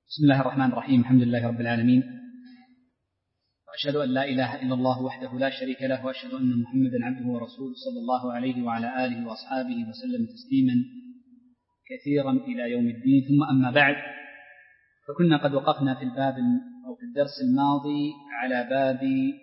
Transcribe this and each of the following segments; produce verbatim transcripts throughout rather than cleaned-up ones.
بسم الله الرحمن الرحيم. الحمد لله رب العالمين، وأشهد أن لا إله إلا الله وحده لا شريك له، وأشهد أن محمدا عبده ورسوله صلى الله عليه وعلى آله وأصحابه وسلم تسليما كثيرا إلى يوم الدين. ثم أما بعد، فكنا قد وقفنا في الباب أو في الدرس الماضي على باب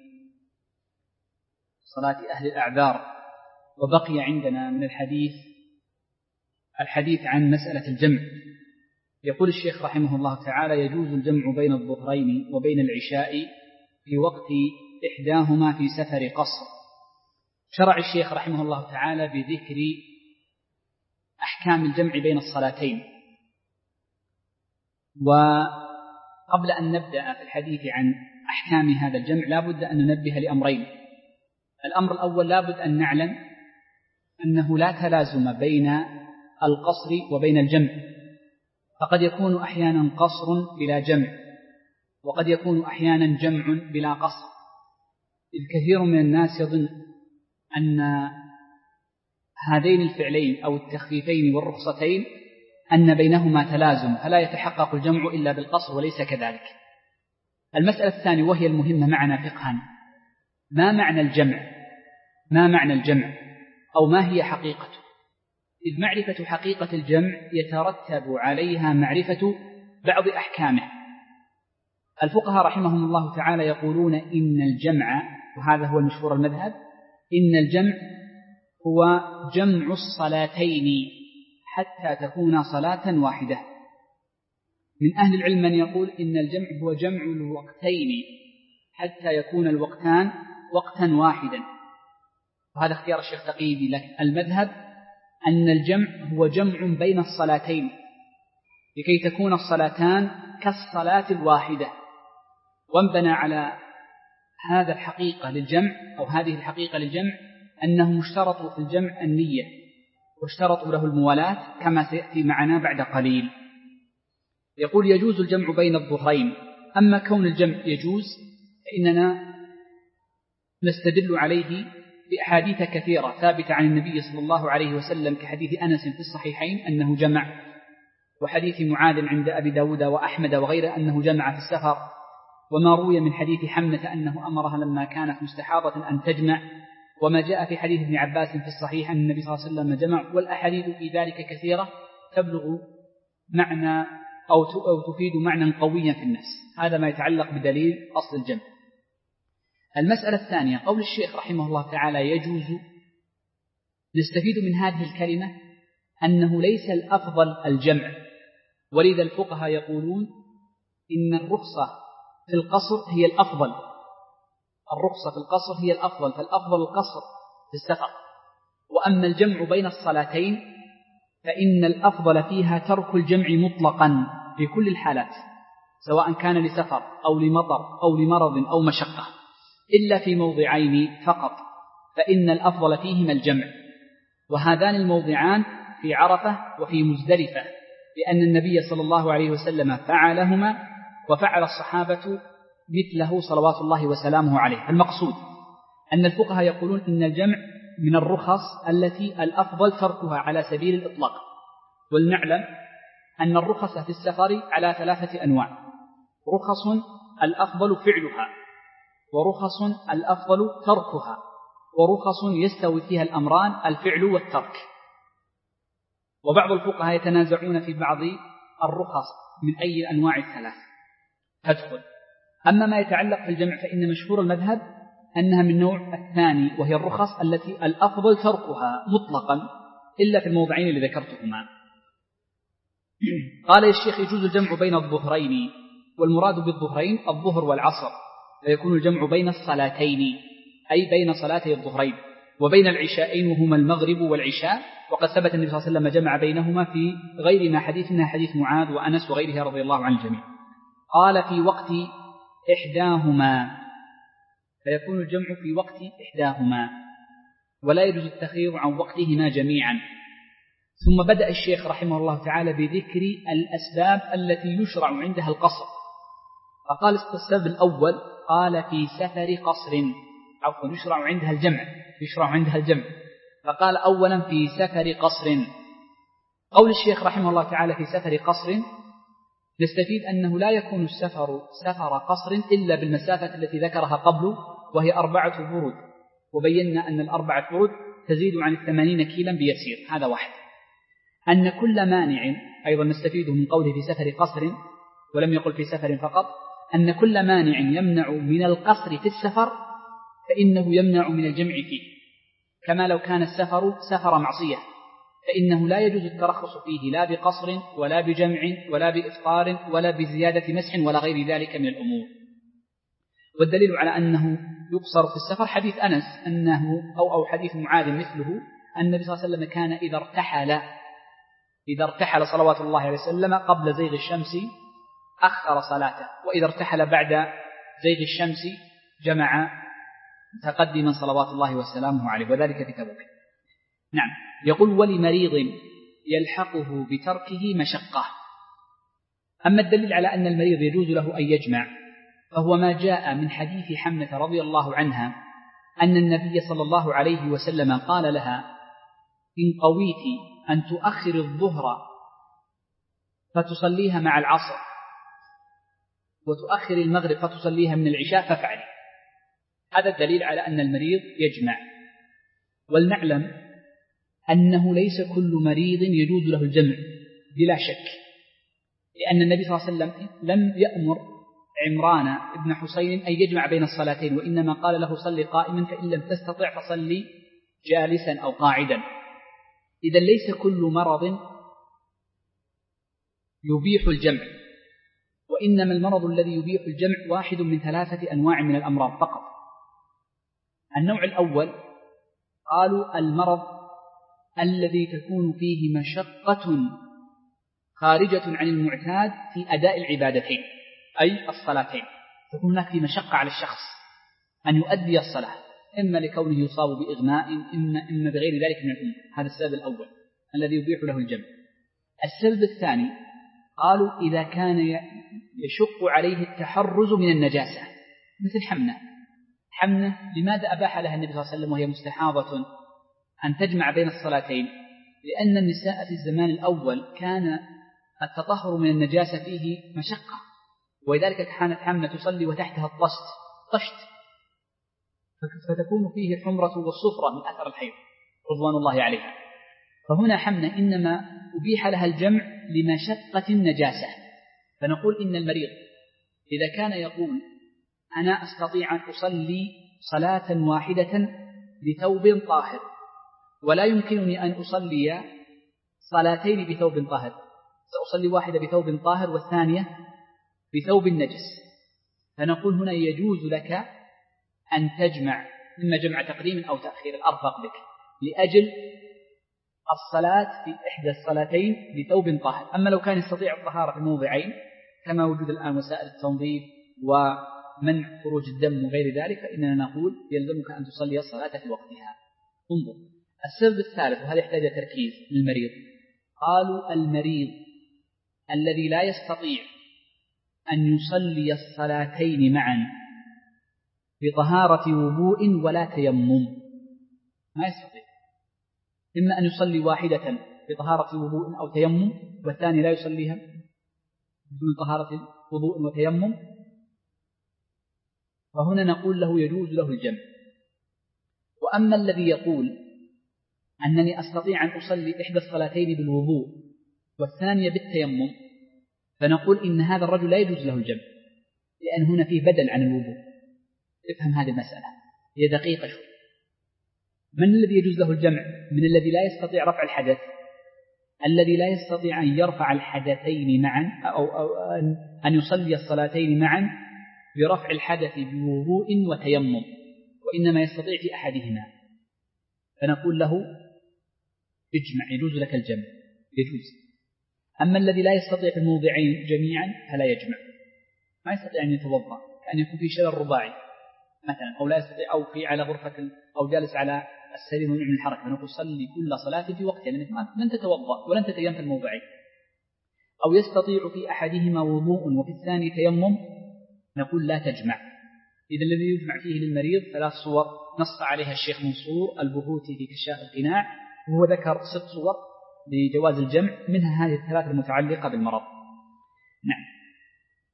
صلاة أهل الأعذار، وبقي عندنا من الحديث الحديث عن مسألة الجمع. يقول الشيخ رحمه الله تعالى: يجوز الجمع بين الظهرين وبين العشاء في وقت إحداهما في سفر قصر. شرع الشيخ رحمه الله تعالى بذكر أحكام الجمع بين الصلاتين. وقبل أن نبدأ في الحديث عن أحكام هذا الجمع لا بد أن ننبه لأمرين. الأمر الأول، لا بد أن نعلم أنه لا تلازم بين القصر وبين الجمع، فقد يكون أحيانا قصر بلا جمع، وقد يكون أحيانا جمع بلا قصر، إذ كثير من الناس يظن أن هذين الفعلين أو التخفيفين والرخصتين أن بينهما تلازم، فلا يتحقق الجمع إلا بالقصر، وليس كذلك. المسألة الثانية وهي المهمة معنا فقها: ما معنى الجمع؟ ما معنى الجمع أو ما هي حقيقته؟ إذ معرفة حقيقة الجمع يترتب عليها معرفة بعض أحكامه. الفقهاء رحمهم الله تعالى يقولون إن الجمع، وهذا هو المشهور المذهب، إن الجمع هو جمع الصلاتين حتى تكون صلاة واحدة. من أهل العلم من يقول إن الجمع هو جمع الوقتين حتى يكون الوقتان وقتا واحدا، وهذا اختيار الشيخ تقي لك. المذهب أن الجمع هو جمع بين الصلاتين لكي تكون الصلاتان كالصلاة الواحدة. وانبنى على هذا الحقيقة للجمع أو هذه الحقيقة للجمع أنهم اشترطوا في الجمع النية، واشترطوا له الموالاة كما سيأتي معنا بعد قليل. يقول: يجوز الجمع بين الظهرين. أما كون الجمع يجوز فإننا نستدل عليه بأحاديث كثيرة ثابتة عن النبي صلى الله عليه وسلم، كحديث أنس في الصحيحين أنه جمع، وحديث معاذ عند أبي داود وأحمد وغيره أنه جمع في السفر، وما روي من حديث حمنة أنه أمرها لما كانت مستحاضة أن تجمع، وما جاء في حديث ابن عباس في الصحيح أن النبي صلى الله عليه وسلم جمع. والأحاديث في ذلك كثيرة تبلغ معنى أو تفيد معنى قويا في النفس. هذا ما يتعلق بدليل أصل الجمع. المسألة الثانية، قول الشيخ رحمه الله تعالى يجوز، نستفيد من هذه الكلمة أنه ليس الأفضل الجمع، ولذا الفقهاء يقولون إن الرخصة في القصر هي الأفضل. الرخصة في القصر هي الأفضل، فالأفضل القصر في السفر. وأما الجمع بين الصلاتين فإن الأفضل فيها ترك الجمع مطلقا في كل الحالات، سواء كان لسفر أو لمطر أو لمرض أو مشقة، إلا في موضعين فقط فإن الأفضل فيهما الجمع، وهذان الموضعان في عرفة وفي مزدلفة، لأن النبي صلى الله عليه وسلم فعلهما وفعل الصحابة مثله صلوات الله وسلامه عليه. المقصود أن الفقهاء يقولون إن الجمع من الرخص التي الأفضل تركها على سبيل الإطلاق. ولنعلم أن الرخص في السفر على ثلاثة أنواع: رخص الأفضل فعلها، ورخص الأفضل تركها، ورخص يستوي فيها الأمران الفعل والترك. وبعض الفقهاء يتنازعون في بعض الرخص من أي أنواع الثلاث تدخل. أما ما يتعلق في الجمع فإن مشهور المذهب أنها من نوع الثاني، وهي الرخص التي الأفضل تركها مطلقا إلا في الموضعين اللي ذكرتهما. قال الشيخ: يجوز الجمع بين الظهرين، والمراد بالظهرين الظهر والعصر، فيكون الجمع بين الصلاتين أي بين صلاتي الظهرين، وبين العشاءين وهما المغرب والعشاء، وقد ثبت النبي صلى الله عليه وسلم جمع بينهما في غير ما حديثنا حديث معاذ وأنس وغيرها رضي الله عن الجميع. قال: في وقت إحداهما، فيكون الجمع في وقت إحداهما، ولا يجوز التخير عن وقتهما جميعا. ثم بدأ الشيخ رحمه الله تعالى بذكر الأسباب التي يشرع عندها القصر، فقال السبب الأول قال في سفر قصر، عفوا يشرع عندها الجمع يشرع عندها الجمع فقال أولا في سفر قصر. قول الشيخ رحمه الله تعالى في سفر قصر نستفيد أنه لا يكون السفر سفر قصر إلا بالمسافة التي ذكرها قبل وهي أربعة برود، وبينا أن الأربعة برود تزيد عن الثمانين كيلا بيسير. هذا واحد. أن كل مانع، أيضا نستفيد من قوله في سفر قصر ولم يقل في سفر فقط، أن كل مانع يمنع من القصر في السفر فإنه يمنع من الجمع فيه، كما لو كان السفر سفر معصية فإنه لا يجوز الترخص فيه لا بقصر ولا بجمع ولا بإفطار ولا بزيادة مسح ولا غير ذلك من الأمور. والدليل على أنه يقصر في السفر حديث أنس أنه أو أو حديث معاذ مثله أن النبي صلى الله عليه وسلم كان إذا ارتحل إذا ارتحل صلوات الله عليه وسلم قبل زيغ الشمس أخر صلاته، وإذا ارتحل بعد زيغ الشمس جمع متقدما صلوات الله وسلامه عليه، وذلك في تبوك. نعم. يقول ولمريض يلحقه بتركه مشقة. أما الدليل على أن المريض يجوز له أن يجمع فهو ما جاء من حديث حمنة رضي الله عنها أن النبي صلى الله عليه وسلم قال لها إن قويت أن تؤخر الظهر فتصليها مع العصر وتؤخر المغرب فتصليها من العشاء فافعلي. هذا الدليل على أن المريض يجمع. ولنعلم أنه ليس كل مريض يجوز له الجمع بلا شك، لأن النبي صلى الله عليه وسلم لم يأمر عمران بن حسين أن يجمع بين الصلاتين، وإنما قال له صل قائما فإن لم تستطع فصلي جالسا أو قاعدا. إذا ليس كل مرض يبيح الجمع، وإنما المرض الذي يبيح الجمع واحد من ثلاثة أنواع من الأمراض فقط. النوع الأول قالوا المرض الذي تكون فيه مشقة خارجة عن المعتاد في أداء العبادتين أي الصلاتين، تكون هناك في مشقة على الشخص أن يؤدي الصلاة، إما لكونه يصاب بإغماء إما, إما بغير ذلك من الأمور. هذا السبب الأول الذي يبيح له الجمع. السبب الثاني قالوا إذا كان يشق عليه التحرز من النجاسة مثل حمنة. حمنة لماذا أباح لها النبي صلى الله عليه وسلم وهي مستحاضة أن تجمع بين الصلاتين؟ لأن النساء في الزمان الأول كان التطهر من النجاسة فيه مشقة، ولذلك كانت حمنة تصلي وتحتها الطشت طشت فتكون فيه الحمرة والصفرة من أثر الحيض رضوان الله عليها. فهنا حمنة إنما أبيح لها الجمع لمشقة النجاسة. فنقول إن المريض إذا كان يقول أنا أستطيع أن أصلي صلاة واحدة بثوب طاهر ولا يمكنني أن أصلي صلاتين بثوب طاهر، سأصلي واحدة بثوب طاهر والثانية بثوب نجس، فنقول هنا يجوز لك أن تجمع إما جمع تقديم أو تأخير الأرفق بك لأجل الصلاة في إحدى الصلاتين بثوب طاهر. أما لو كان يستطيع الطهارة في موضعين كما وجود الآن وسائل التنظيف ومنع خروج الدم وغير ذلك فإننا نقول يلزمك أن تصلي الصلاة في وقتها. انظر السبب الثالث، وهذا يحتاج تركيز للمريض. قالوا المريض الذي لا يستطيع أن يصلي الصلاتين معا بطهارة وضوء ولا تيمم، ما يستطيع، إما أن يصلي واحدة بطهارة وضوء أو تيمم والثاني لا يصليها بدون طهارة وضوء وتيمم، فهنا نقول له يجوز له الجمع. وأما الذي يقول أنني أستطيع أن أصلي إحدى الصلاتين بالوضوء والثانية بالتيمم، فنقول إن هذا الرجل لا يجوز له الجمع، لأن هنا فيه بدل عن الوضوء. افهم هذه المسألة، هي دقيقة شوي. من الذي يجوز له الجمع؟ من الذي لا يستطيع رفع الحدث، الذي لا يستطيع أن يرفع الحدثين معا أو, أو أن يصلي الصلاتين معا برفع الحدث بوضوء وتيمم، وإنما يستطيع في أحدهما، فنقول له اجمع، يجوز لك الجمع، يجوز. أما الذي لا يستطيع في الموضعين جميعا فلا يجمع، ما يستطيع أن يتوضأ، كأن يكون في شلل رباعي مثلا، أو لا يستطيع، أو في على غرفة أو جالس على السرير ممنوع من الحركة، فنقول صلي كل صلاة في وقتها لأنك لن تتوضأ ولن تتيمم في الموضعين. أو يستطيع في أحدهما وضوء وفي الثاني تيمم، نقول لا تجمع. إذا الذي يجمع فيه للمريض ثلاث صور نص عليها الشيخ منصور البهوتي في كشاف القناع، وهو ذكر ست صور لجواز الجمع، منها هذه الثلاث المتعلقة بالمرض. نعم.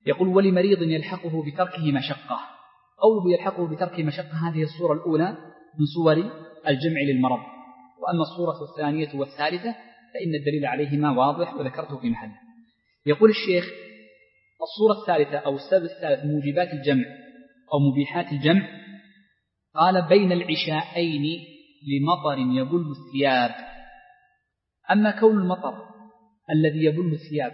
يقول ولمريض يلحقه بتركه مشقة. قوله يلحقه بتركه مشقة هذه الصورة الأولى من صور الجمع للمرض، وأما الصورة الثانية والثالثة فإن الدليل عليهما واضح وذكرته في محله. يقول الشيخ الصورة الثالثة أو السبب الثالث موجبات الجمع أو مبيحات الجمع، قال بين العشاءين لمطر يبل الثياب. أما كون المطر الذي يبل الثياب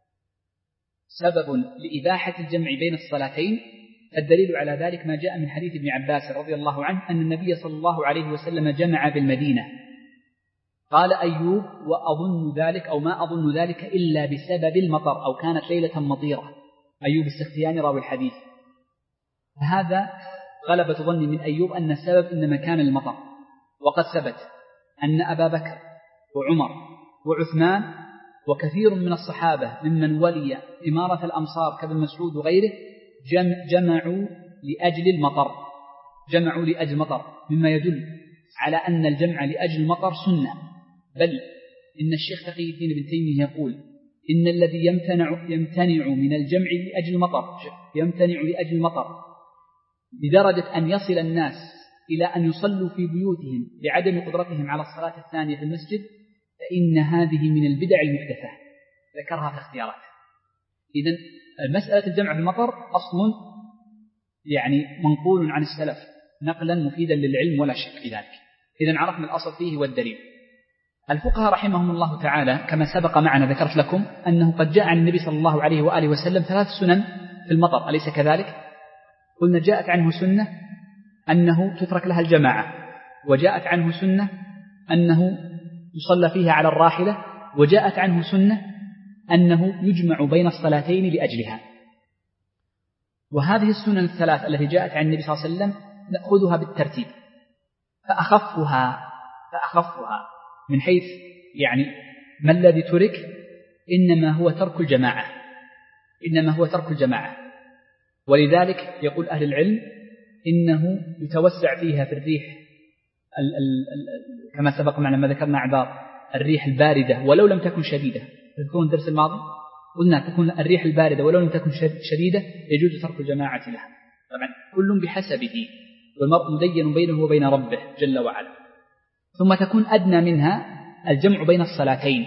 سبب لإباحة الجمع بين الصلاتين، الدليل على ذلك ما جاء من حديث ابن عباس رضي الله عنه أن النبي صلى الله عليه وسلم جمع بالمدينة. قال أيوب وأظن ذلك أو ما أظن ذلك إلا بسبب المطر أو كانت ليلة مطيرة. أيوب السختياني راوي الحديث. هذا غلبة ظني من أيوب أن السبب إنما كان المطر، وقد ثبت أن أبا بكر وعمر وعثمان وكثير من الصحابة ممن ولي إمارة الأمصار كابن مسعود وغيره جمعوا لأجل المطر، جمعوا لأجل المطر، مما يدل على أن الجمع لأجل المطر سنة. بل إن الشيخ تقي الدين ابن تيمية يقول إن الذي يمتنع, يمتنع من الجمع لأجل المطر يمتنع لأجل المطر لدرجة أن يصل الناس إلى أن يصلوا في بيوتهم لعدم قدرتهم على الصلاة الثانية في المسجد، فإن هذه من البدع المحدثة ذكرها في اختيارات. إذن مسألة الجمع في المطر أصل يعني منقول عن السلف نقلا مفيدا للعلم ولا شك في ذلك. إذن عرفنا الأصل فيه والدليل. الفقهاء رحمهم الله تعالى كما سبق معنا ذكرت لكم أنه قد جاء عن النبي صلى الله عليه وآله وسلم ثلاث سنن في المطر، أليس كذلك؟ قلنا جاءت عنه سنة أنه تترك لها الجماعة، وجاءت عنه سنة أنه يصلى فيها على الراحلة، وجاءت عنه سنة أنه يجمع بين الصلاتين لأجلها. وهذه السنن الثلاث التي جاءت عن النبي صلى الله عليه وسلم نأخذها بالترتيب، فأخفها فأخفها من حيث يعني ما الذي ترك إنما هو ترك الجماعة إنما هو ترك الجماعة ولذلك يقول أهل العلم إنه يتوسع فيها في الريح ال ال ال كما سبق معنا ما ذكرنا عبارة الريح الباردة ولو لم تكن شديدة. تذكرون الدرس الماضي قلنا تكون الريح الباردة ولو لم تكن شديدة يجوز ترك الجماعة لها. طبعا كل بحسبه، والمرء مدين بينه وبين ربه جل وعلا. ثم تكون أدنى منها الجمع بين الصلاتين،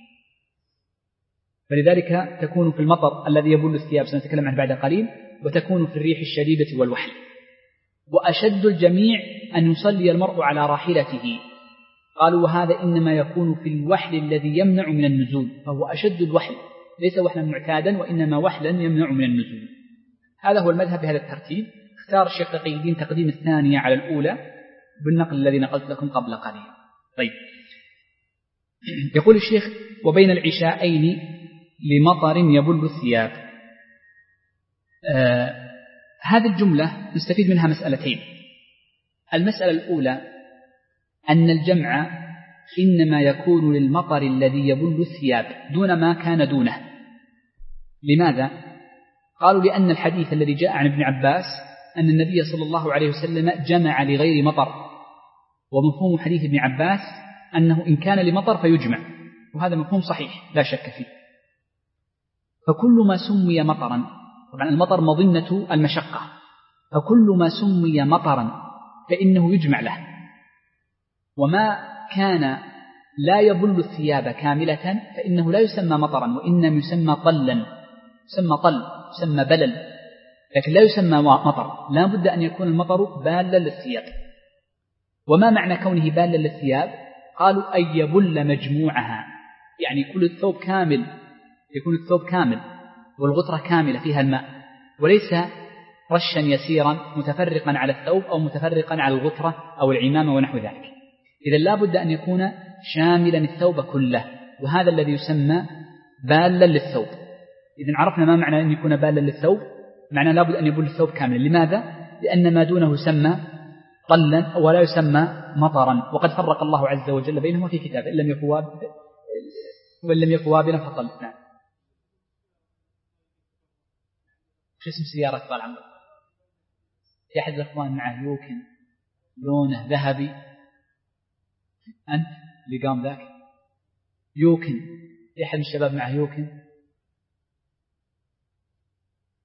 فلذلك تكون في المطر الذي يبل الثياب سنتكلم عنه بعد قليل، وتكون في الريح الشديدة والوحل. وأشد الجميع أن يصلي المرء على راحلته، قالوا وهذا إنما يكون في الوحل الذي يمنع من النزول، فهو أشد الوحل، ليس وحلا معتادا وإنما وحلا يمنع من النزول. هذا هو المذهب بهذا الترتيب. اختار الشيخ تقي الدين تقديم الثانية على الأولى بالنقل الذي نقلت لكم قبل قليل. طيب، يقول الشيخ وبين العشاءين لمطر يبل الثياب. آه هذه الجملة نستفيد منها مسألتين. المسألة الأولى أن الجمع إنما يكون للمطر الذي يبل الثياب دون ما كان دونه. لماذا؟ قالوا لأن الحديث الذي جاء عن ابن عباس أن النبي صلى الله عليه وسلم جمع لغير مطر، ومفهوم حديث ابن عباس أنه إن كان لمطر فيجمع، وهذا مفهوم صحيح لا شك فيه. فكل ما سمي مطرا، طبعا المطر مظنة المشقة، فكل ما سمي مطرا فإنه يجمع له. وما كان لا يبل الثياب كاملة فإنه لا يسمى مطرا، وإنما يسمى طلا، يسمى طل، يسمى بلل، لكن لا يسمى مطر. لا بد أن يكون المطر بالا للثياب. وما معنى كونه بالا للثياب؟ قالوا أن يبل مجموعها، يعني كل الثوب كامل، يكون الثوب كامل والغترة كاملة فيها الماء، وليس رشا يسيرا متفرقا على الثوب أو متفرقا على الغترة أو العمامة ونحو ذلك. إذا لا بد أن يكون شاملا الثوب كله، وهذا الذي يسمى بالا للثوب. إذن عرفنا ما معنى أن يكون بالا للثوب، معنى لا بد أن يبل الثوب كاملا. لماذا؟ لأن ما دونه يسمى طلا ولا يسمى مطرا، وقد فرق الله عز وجل بينهما في كتابه إن لم يكن وإن لم يكن وابلا فطل. نعم. شو اسم سيارة طال عمرك؟ في أحد الأخوان معه يوكن لونه ذهبي، أنت اللي قام ذاك يوكن، في أحد من الشباب معه يوكن؟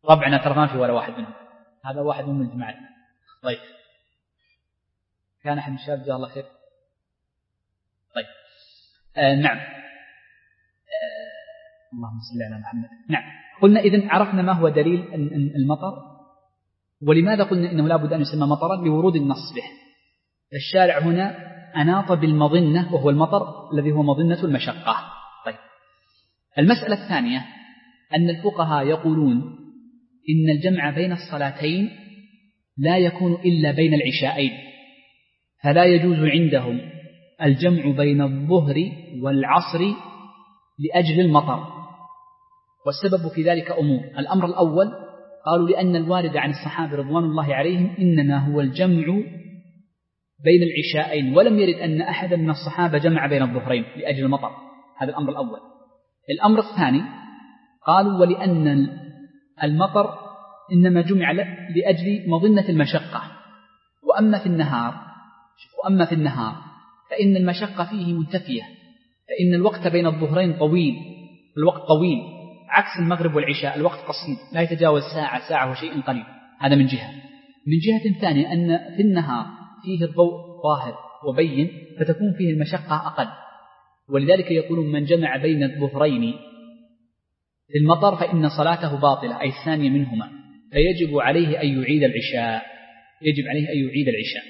ربعنا ترى ما في ولا واحد منهم، هذا واحد من الجماعة. طيب كان أحد الشباب جزاه الله خير. طيب آه نعم آه اللهم صل على محمد. نعم قلنا إذن عرفنا ما هو دليل المطر، ولماذا قلنا إنه لا بد أن يسمى مطرا؟ لورود النص به. الشارع هنا أناط بالمظنة وهو المطر الذي هو مظنة المشقة. طيب المسألة الثانية أن الفقهاء يقولون إن الجمع بين الصلاتين لا يكون إلا بين العشاءين، فلا يجوز عندهم الجمع بين الظهر والعصر لأجل المطر. والسبب في ذلك أمور. الأمر الأول قالوا لأن الوارد عن الصحابة رضوان الله عليهم إنما هو الجمع بين العشاءين، ولم يرد أن أحدا من الصحابة جمع بين الظهرين لأجل المطر. هذا الأمر الأول. الأمر الثاني قالوا ولأن المطر إنما جمع لأجل مظنة المشقة، وأما في النهار وأما في النهار فإن المشقة فيه منتفية، فإن الوقت بين الظهرين طويل، الوقت طويل عكس المغرب والعشاء الوقت قصير لا يتجاوز ساعة ساعة وشيء قليل. هذا من جهة. من جهة ثانية أن في النهار فيه الضوء ظاهر وبين فتكون فيه المشقة أقل، ولذلك يقولون من جمع بين الظهرين في المطر فإن صلاته باطلة، أي الثانية منهما، فيجب عليه أن يعيد العشاء، يجب عليه أن يعيد العشاء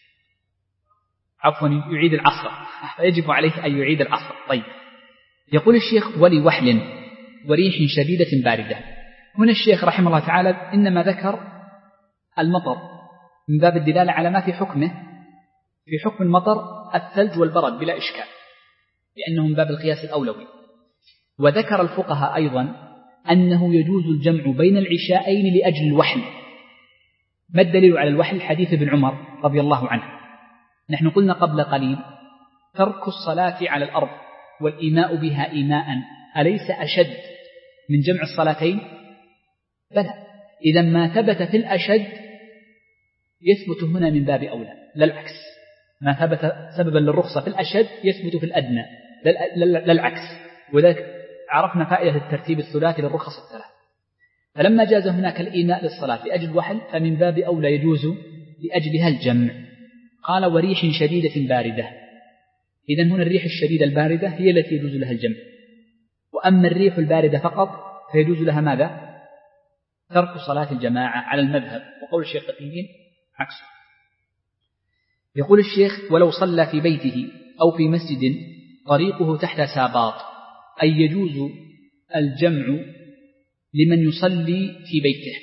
عفوا يعيد العصر، فيجب عليه أن يعيد العصر. طيب يقول الشيخ ولوحل وريح شديدة باردة. هنا الشيخ رحمه الله تعالى إنما ذكر المطر من باب الدلالة على ما في حكمه، في حكم المطر الثلج والبرد بلا إشكال، لأنه من باب القياس الأولوي. وذكر الفقهاء أيضا أنه يجوز الجمع بين العشاءين لأجل الوحل. ما الدليل على الوحل؟ حديث ابن عمر رضي الله عنه. نحن قلنا قبل قليل ترك الصلاة على الأرض والإيماء بها إيماء أليس أشد من جمع الصلاتين؟ بلى. إذا ما ثبت في الأشد يثبت هنا من باب أولى، لا العكس. ما ثبت سببا للرخصة في الأشد يثبت في الأدنى، لا العكس. وذلك عرفنا فائدة الترتيب الثلاثي للرخص الثلاث. فلما جاز هناك الإيماء للصلاة لأجل الوحل فمن باب أولى يجوز لأجلها الجمع. قال وريح شديدة باردة. إذن هنا الريح الشديدة الباردة هي التي يجوز لها الجمع، وأما الريح الباردة فقط فيجوز لها ماذا؟ ترك صلاة الجماعة على المذهب، وقول الشيخ تقيين عكسه. يقول الشيخ ولو صلى في بيته أو في مسجد طريقه تحت ساباط، أي يجوز الجمع لمن يصلي في بيته،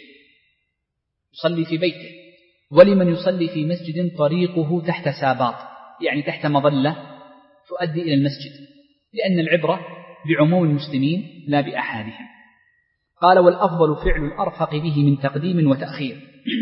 يصلي في بيته، ولمن يصلي في مسجد طريقه تحت ساباط، يعني تحت مظلة تؤدي إلى المسجد، لأن العبرة بعموم المسلمين لا بأحادهم. قال والأفضل فعل الأرفق به من تقديم وتأخير.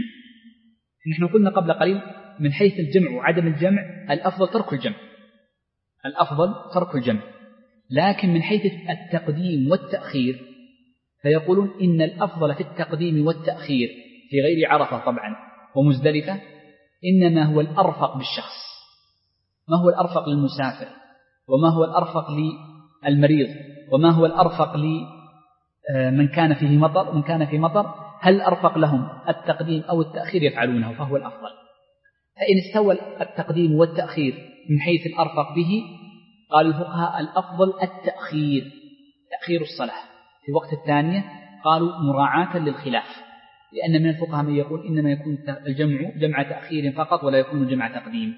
نحن قلنا قبل قليل من حيث الجمع وعدم الجمع الأفضل ترك الجمع، الأفضل ترك الجمع، لكن من حيث التقديم والتأخير فيقولون إن الأفضل في التقديم والتأخير في غير عرفة طبعا ومزدلفة إنما هو الأرفق بالشخص. ما هو الأرفق للمسافر، وما هو الأرفق للمريض، وما هو الأرفق لمن كان فيه مطر، من كان في مطر هل الأرفق لهم التقديم أو التأخير يفعلونه، فهو الأفضل. فإن استوى التقديم والتأخير من حيث الأرفق به قال الفقهاء الأفضل التأخير، تأخير الصلاة في وقت الثانية، قالوا مراعاة للخلاف، لأن من الفقهاء من يقول إنما يكون الجمع جمع تأخير فقط ولا يكون جمع تقديم.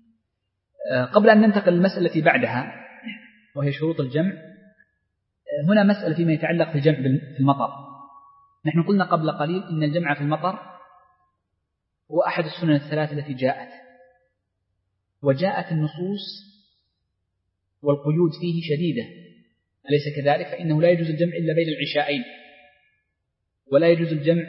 قبل أن ننتقل للمسألة التي بعدها وهي شروط الجمع، هنا مسألة فيما يتعلق في الجمع في المطر. نحن قلنا قبل قليل إن الجمع في المطر هو أحد السنن الثلاث التي جاءت، وجاءت النصوص والقيود فيه شديدة، أليس كذلك؟ فإنه لا يجوز الجمع إلا بين العشاءين، ولا يجوز الجمع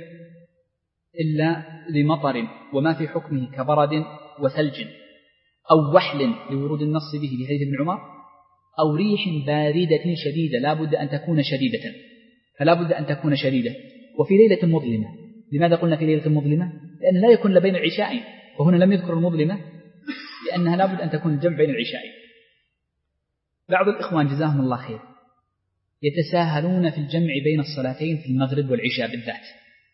إلا لمطر وما في حكمه كبرد وثلج أو وحل لورود النص به لحديث ابن عمر، أو ريح باردة شديدة لا بد أن تكون شديدة، فلا بد أن تكون شديدة، وفي ليلة مظلمة. لماذا قلنا في ليلة مظلمة؟ لأن لا يكون لبين العشاءين، وهنا لم يذكر المظلمة لأنها لا بد أن تكون الجمع بين العشاءين. بعض الإخوان جزاهم الله خير يتساهلون في الجمع بين الصلاتين في المغرب والعشاء بالذات،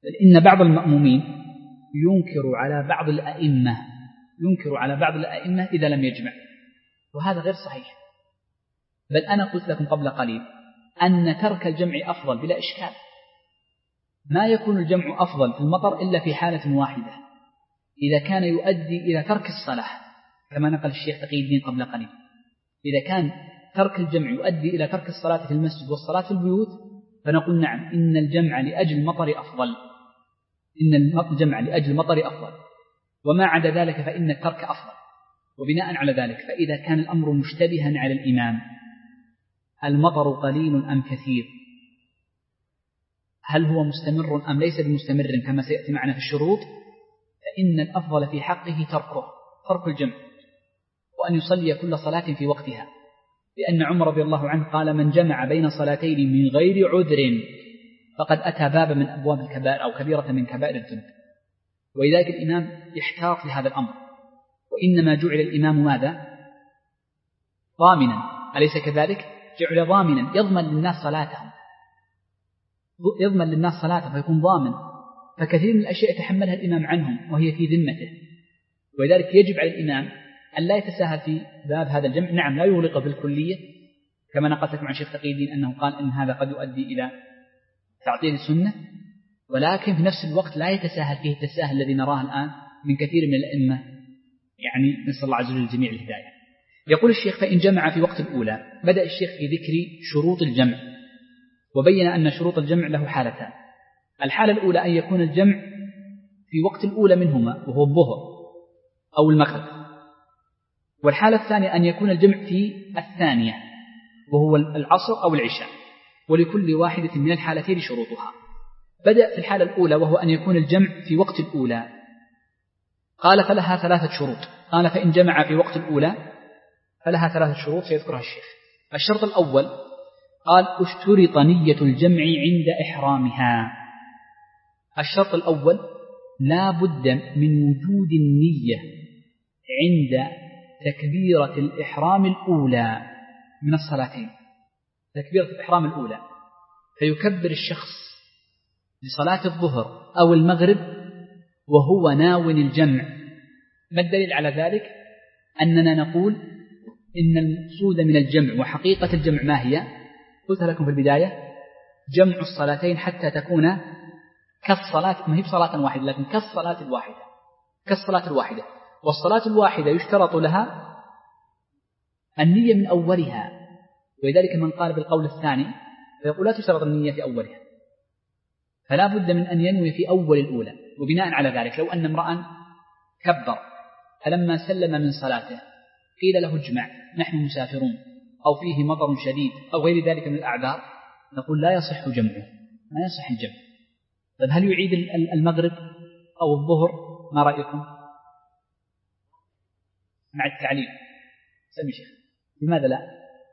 بل إن بعض المأمومين ينكر على بعض الأئمة ينكر على بعض الأئمة إذا لم يجمع، وهذا غير صحيح. بل أنا قلت لكم قبل قليل أن ترك الجمع أفضل بلا إشكال. ما يكون الجمع أفضل في المطر إلا في حالة واحدة، إذا كان يؤدي إلى ترك الصلاة، كما نقل الشيخ تقي الدين قبل قليل. إذا كان ترك الجمع يؤدي إلى ترك الصلاة في المسجد والصلاة في البيوت، فنقول نعم إن الجمع لأجل المطر أفضل، إن الجمع لأجل المطر أفضل. وما عدا ذلك فإن الترك أفضل. وبناء على ذلك فإذا كان الأمر مشتبها على الإمام، المطر قليل أم كثير، هل هو مستمر أم ليس بمستمر كما سيأتي معنا في الشروط، فإن الأفضل في حقه تركه ترك الجمع، وأن يصلي كل صلاة في وقتها، لأن عمر رضي الله عنه قال: من جمع بين صلاتين من غير عذر فقد أتى بابا من أبواب الكبائر أو كبيرة من كبائر الذنوب. ولذلك الإمام يحتاط لهذا الأمر. وإنما جعل الإمام ماذا؟ ضامنا، أليس كذلك؟ جعل ضامنا يضمن للناس صلاتهم، يضمن للناس صلاتهم فيكون ضامن. فكثير من الأشياء يتحملها الإمام عنهم وهي في ذمته، ولذلك يجب على الإمام أن لا يتساهل في باب هذا الجمع. نعم لا يغلق بالكلية كما نقلت لكم عن شيخ تقي الدين أنه قال إن هذا قد يؤدي إلى تعطيل السنة، ولكن في نفس الوقت لا يتساهل فيه التساهل الذي نراه الآن من كثير من الأئمة، يعني نسأل الله عز وجل الجميع الهداية. يقول الشيخ: فإن جمع في وقت الأولى. بدأ الشيخ في ذكر شروط الجمع، وبين أن شروط الجمع له حالتان. الحالة الأولى أن يكون الجمع في وقت الأولى منهما وهو الظهر أو المغرب، والحالة الثانية أن يكون الجمع في الثانية وهو العصر أو العشاء، ولكل واحدة من الحالتين شروطها. بدأ في الحالة الأولى وهو أن يكون الجمع في وقت الأولى، قال: فلها ثلاثة شروط. قال: فإن جمع في وقت الأولى فلها ثلاثة شروط سيذكرها الشيخ. الشرط الأول قال: اشترط نية الجمع عند إحرامها. الشرط الأول لا بد من وجود النية عند تكبيرة الإحرام الأولى من الصلاتين، تكبيرة الإحرام الأولى، فيكبر الشخص لصلاة الظهر أو المغرب وهو ناو الجمع. ما الدليل على ذلك؟ أننا نقول إن المقصود من الجمع وحقيقة الجمع ما هي؟ قلت لكم في البداية: جمع الصلاتين حتى تكون كالصلاة، ما هي بصلاة واحدة لكن كالصلاة الواحدة، كالصلاة الواحدة. والصلاة الواحدة يشترط لها النية من أولها، ولذلك من قال بالقول الثاني فيقول لا تشترط النية في أولها، فلا بد من أن ينوي في أول الأولى. وبناء على ذلك لو أن امرأ كبر فلما سلم من صلاته قيل له: اجمع نحن مسافرون أو فيه مطر شديد أو غير ذلك من الأعذار، نقول لا يصح جمعه، ما يصح الجمع. طيب هل يعيد المغرب أو الظهر؟ ما رأيكم؟ مع التعليل سمي شيخ، لماذا لا؟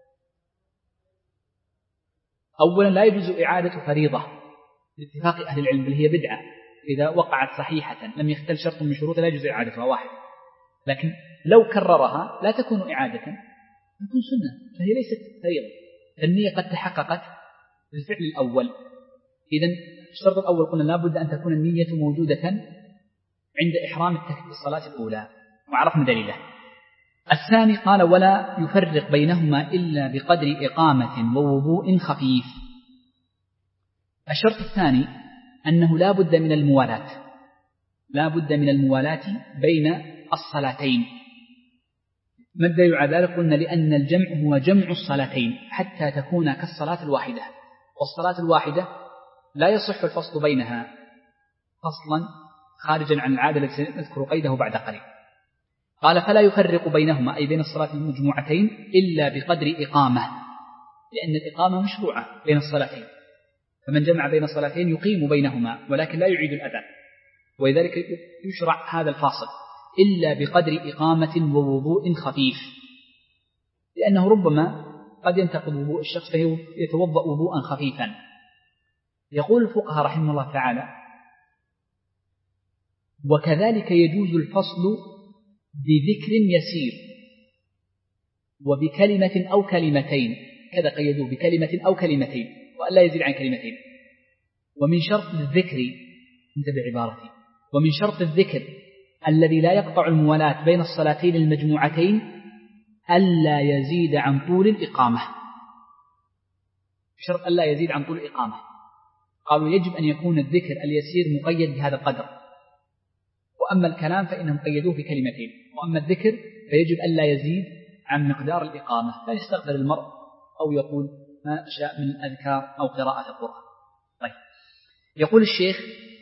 أولا لا يجوز إعادة فريضة باتفاق أهل العلم، بل هي بدعة إذا وقعت صحيحة لم يختل شرط من شروطها لا يجوز إعادتها واحد. لكن لو كررها لا تكون إعادة، تكون سنة، فهي ليست فريضة. النية قد تحققت بالفعل الأول. إذن الشرط الأول قلنا لا بد أن تكون النية موجودة عند إحرام الصلاة الأولى، وعرفنا دليله. الثاني قال: ولا يفرق بينهما إلا بقدر إقامة ووضوء خفيف. الشرط الثاني أنه لا بد من الموالاة، لا بد من الموالاة بين الصلاتين. ما الدليل على ذلك؟ قلنا لأن الجمع هو جمع الصلاتين حتى تكون كالصلاة الواحدة، والصلاة الواحدة لا يصح الفصل بينها فصلا خارجا عن العادة التي نذكر قيده بعد قليل. قال: فلا يفرق بينهما أي بين الصلاة المجموعتين إلا بقدر إقامة، لأن الإقامة مشروعة بين الصلاتين، فمن جمع بين الصلاتين يقيم بينهما ولكن لا يعيد الأذان، ولذلك يشرع هذا الفاصل إلا بقدر إقامة ووضوء خفيف، لأنه ربما قد ينتقض وضوء الشخص فيتوضأ وضوءا خفيفا. يقول الفقهاء رحمه الله تعالى: وكذلك يجوز الفصل بذكر يسير وبكلمة أو كلمتين، كذا قيدوه بكلمة أو كلمتين وألا يزيد عن كلمتين. ومن شرط الذكر انتبه عبارتي. ومن شرط الذكر الذي لا يقطع الموالاة بين الصلاتين المجموعتين ألا يزيد عن طول الإقامة. شرط ألا يزيد عن طول الإقامة. قالوا يجب أن يكون الذكر اليسير مقيد بهذا القدر، وأما الكلام فإنهم قيدوه بكلمتين، وأما الذكر فيجب ألا يزيد عن مقدار الإقامة، لا يستغفر المرء أو يقول ما شاء من الأذكار أو قراءة القرآن. طيب، يقول الشيخ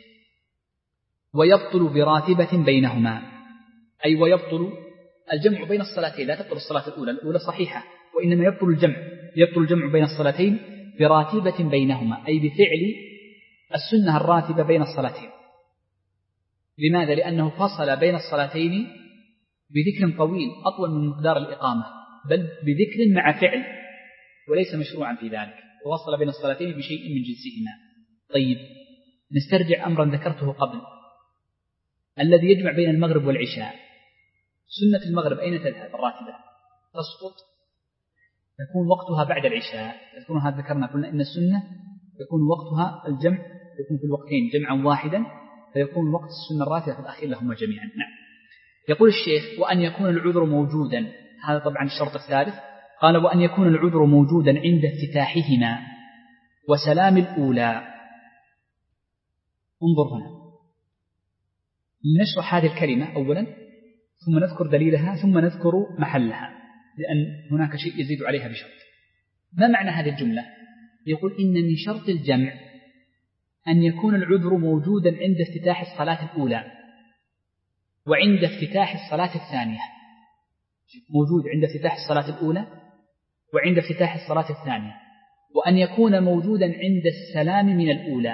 ويبطل براتبة بينهما، أي ويبطل الجمع بين الصلاتين، لا تبطل الصلاة الأولى، الأولى صحيحة، وإنما يبطل الجمع يبطل الجمع بين الصلاتين براتبة بينهما، أي بفعل السنة الراتبة بين الصلاتين. لماذا؟ لأنه فصل بين الصلاتين بذكر طويل أطول من مقدار الإقامة، بل بذكر مع فعل، وليس مشروعا في ذلك، ووصل بين الصلاتين بشيء من جنسهما. طيب، نسترجع أمرا ذكرته قبل، الذي يجمع بين المغرب والعشاء. سنة المغرب أين تذهب الراتبة؟ تسقط، يكون وقتها بعد العشاء، تذكرون هذا ذكرنا، قلنا إن السنة يكون وقتها الجمع، يكون في الوقتين جمعا واحدا، فيكون وقت السنة الراتبة في الأخير لهما جميعا. نعم. يقول الشيخ وأن يكون العذر موجودا، هذا طبعا الشرط الثالث. قال وأن يكون العذر موجودا عند افتتاحهما وسلام الأولى. انظر هنا، نشرح هذه الكلمة أولا، ثم نذكر دليلها، ثم نذكر محلها، لأن هناك شيء يزيد عليها بشرط. ما معنى هذه الجملة؟ يقول إن من شرط الجمع أن يكون العذر موجودا عند افتتاح الصلاة الأولى وعند افتتاح الصلاة الثانية. موجود عند افتتاح الصلاة الأولى وعند افتتاح الصلاة الثانية، وأن يكون موجودا عند السلام من الأولى،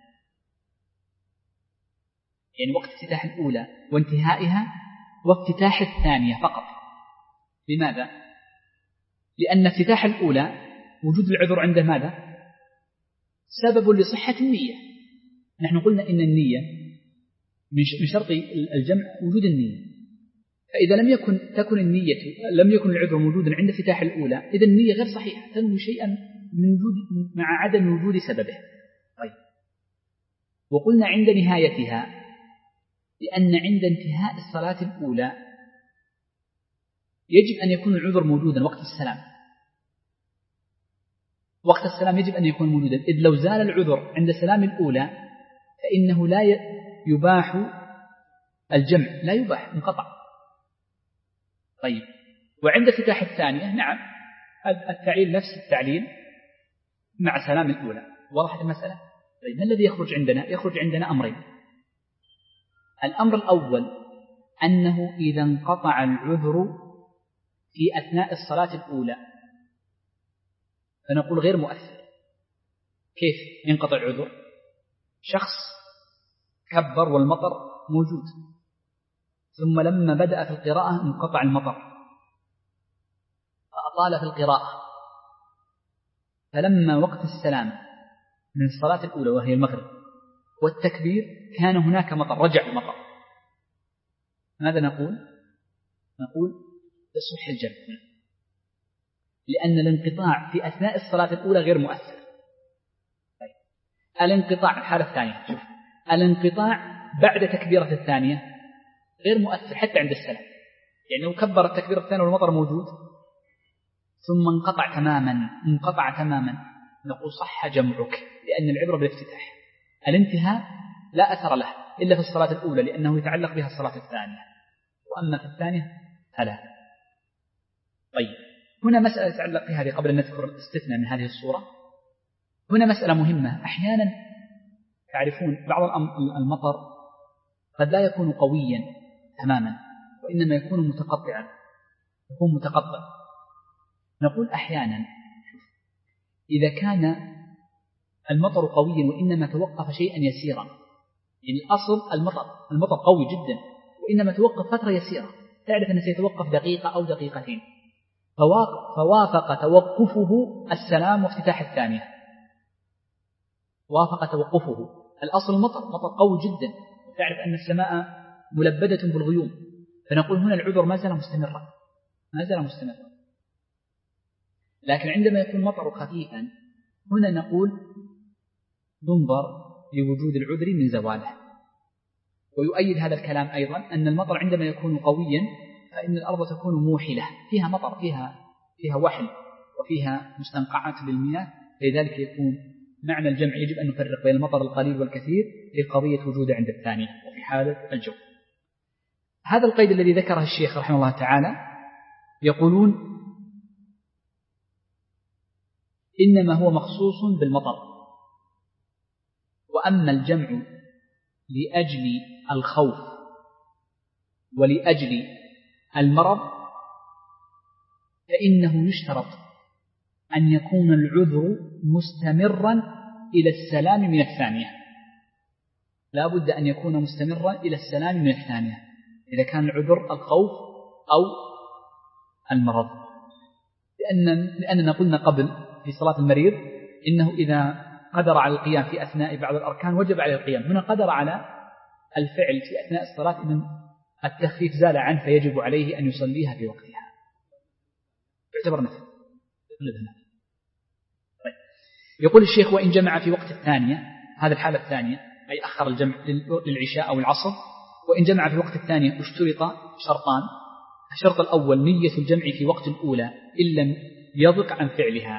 يعني وقت افتتاح الأولى وانتهائها وافتتاح الثانية فقط. لماذا؟ لأن افتتاح الأولى وجود العذر عنده ماذا؟ سبب لصحة النية. نحن قلنا إن النية من شرط الجمع وجود النية، فإذا لم يكن تكن النية لم يكن العذر موجودا عند افتتاح الأولى، إذا النية غير صحيحة، تنوي شيئا من وجود مع عدم وجود سببه. طيب، وقلنا عند نهايتها، لأن عند انتهاء الصلاة الأولى يجب أن يكون العذر موجودا وقت السلام. وقت السلام يجب أن يكون موجودا، إذ لو زال العذر عند سلام الأولى فإنه لا يباح الجمع، لا يباح، انقطع. طيب، وعند افتتاح الثانية نعم التعليل نفس التعليل مع سلام الأولى. وضحت المسألة؟ طيب، ما الذي يخرج عندنا؟ يخرج عندنا أمرين. الأمر الأول أنه إذا انقطع العذر في أثناء الصلاة الأولى فنقول غير مؤثر. كيف ينقطع العذر؟ شخص كبر والمطر موجود، ثم لما بدأ في القراءة انقطع المطر فأطال في القراءة، فلما وقت السلام من الصلاة الأولى وهي المغرب والتكبير كان هناك مطر، رجع المطر، ماذا نقول؟ نقول تصح الجمع، لأن الانقطاع في أثناء الصلاة الأولى غير مؤثر. طيب، الانقطاع الحالة الثانية، شوف، الانقطاع بعد تكبيرة الثانية غير مؤثر حتى عند السلام، يعني لو كبر التكبيرة الثانية والمطر موجود ثم انقطع تماما انقطع تماما نقول صح جمعك، لأن العبرة بالافتتاح، الانتهاء لا أثر له إلا في الصلاة الأولى لأنه يتعلق بها الصلاة الثانية، وأما في الثانية فلا. طيب، هنا مسألة تتعلق بها قبل أن نذكر الاستثناء من هذه الصورة. هنا مسألة مهمة، أحيانا تعرفون بعض المطر قد لا يكون قويا تماما، وإنما يكون متقطعا، يكون متقطع. نقول أحيانا إذا كان المطر قويا وإنما توقف شيئا يسيرا، يعني الأصل المطر المطر قوي جدا وإنما توقف فترة يسيرة، تعرف أنه سيتوقف دقيقة أو دقيقتين، فوافق توقفه السلام وافتتاح الثانية، وافق توقفه الأصل المطر مطر قوي جدا، وتعرف أن السماء ملبدة بالغيوم، فنقول هنا العذر ما زال مستمرا ما زال مستمرا. لكن عندما يكون مطر خفيفا هنا نقول ننظر لوجود العذر من زواله، ويؤيد هذا الكلام أيضا أن المطر عندما يكون قويا فإن الأرض تكون موحلة فيها مطر، فيها فيها وحل وفيها مستنقعات للمياه، لذلك يكون معنى الجمع يجب أن نفرق بين المطر القليل والكثير في قضية وجوده عند الثانية وفي حالة الجو. هذا القيد الذي ذكره الشيخ رحمه الله تعالى يقولون إنما هو مخصوص بالمطر، وأما الجمع لأجل الخوف ولأجل المرض فإنه يشترط أن يكون العذر مستمرا إلى السلام من الثانية، لا بد أن يكون مستمرا إلى السلام من الثانية إذا كان العذر الخوف أو المرض، لأن لأننا قلنا قبل في صلاة المريض إنه إذا قدر على القيام في أثناء بعض الأركان وجب عليه القيام، هنا قدر على الفعل في أثناء الصلاة إن التخفيف زال عنه فيجب عليه أن يصليها في وقتها، يعتبر نفل. طيب. يقول الشيخ وإن جمع في وقت الثانية، هذا الحالة الثانية أي أخر الجمع للعشاء أو العصر، وإن جمع في وقت الثانية اشترط شرطان. الشرط الأول نية الجمع في وقت الأولى إن لم يضق عن فعلها.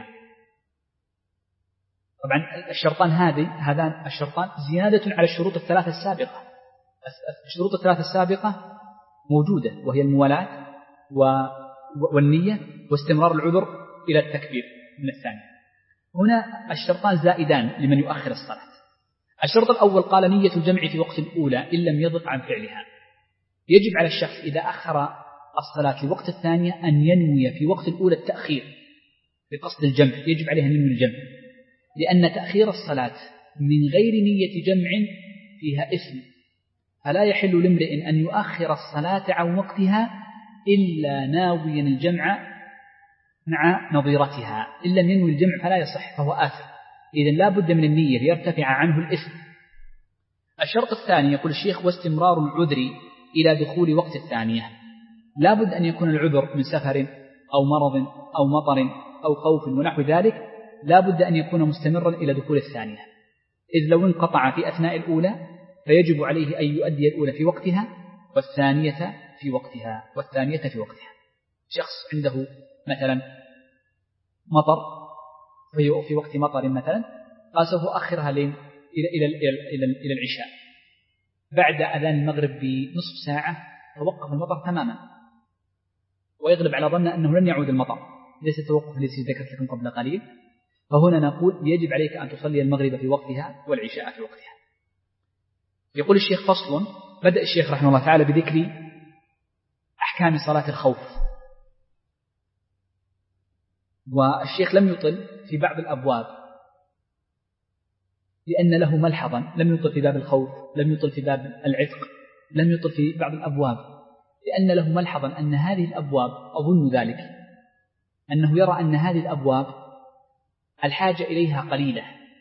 طبعا الشرطان هذه هذان الشرطان زيادة على الشروط الثلاثة السابقة. الشروط الثلاثة السابقة موجودة وهي الموالاة والنية واستمرار العذر إلى التكبير من الثانية. هنا الشرطان زائدان لمن يؤخر الصلاة. الشرط الأول قال نية الجمع في وقت الأولى إن لم يضق عن فعلها. يجب على الشخص إذا أخر الصلاة لوقت الثانية أن ينوي في وقت الأولى التأخير بقصد الجمع، يجب عليه أن ينوي الجمع، لأن تأخير الصلاة من غير نية جمع فيها إثم، فلا يحل لامرئ أن يؤخر الصلاة عن وقتها إلا ناويا الجمع مع نظيرتها، إن لم ينوي الجمع فلا يصح فهو آثم، إذن لا بد من النية ليرتفع عنه الإثم. الشرط الثاني يقول الشيخ واستمرار العذر إلى دخول وقت الثانية، لا بد أن يكون العذر من سفر أو مرض أو مطر أو خوف ونحو ذلك، لا بد أن يكون مستمرا إلى دخول الثانية، إذ لو انقطع في أثناء الأولى فيجب عليه أن يؤدي الأولى في وقتها والثانية في وقتها والثانية في وقتها. شخص عنده مثلا مطر في وقت مطر مثلا قال سوف أخرها إلى إلى إلى إلى العشاء، بعد أذان المغرب بنصف ساعة توقف المطر تماما ويغلب على ظن أنه لن يعود المطر، ليس التوقف الذي ذكرت لكم قبل قليل، فهنا نقول يجب عليك أن تصلي المغرب في وقتها والعشاء في وقتها. يقول الشيخ فصل. بدأ الشيخ رحمه الله تعالى بذكر أحكام صلاة الخوف، والشيخ لم يطل في بعض الأبواب لأن له ملحظا، لم يطل في باب الخوف، لم يطل في باب العتق، لم يطل في بعض الأبواب لأن له ملحظا أن هذه الأبواب أظن ذلك أنه يرى أن هذه الأبواب الحاجة إليها قليلة،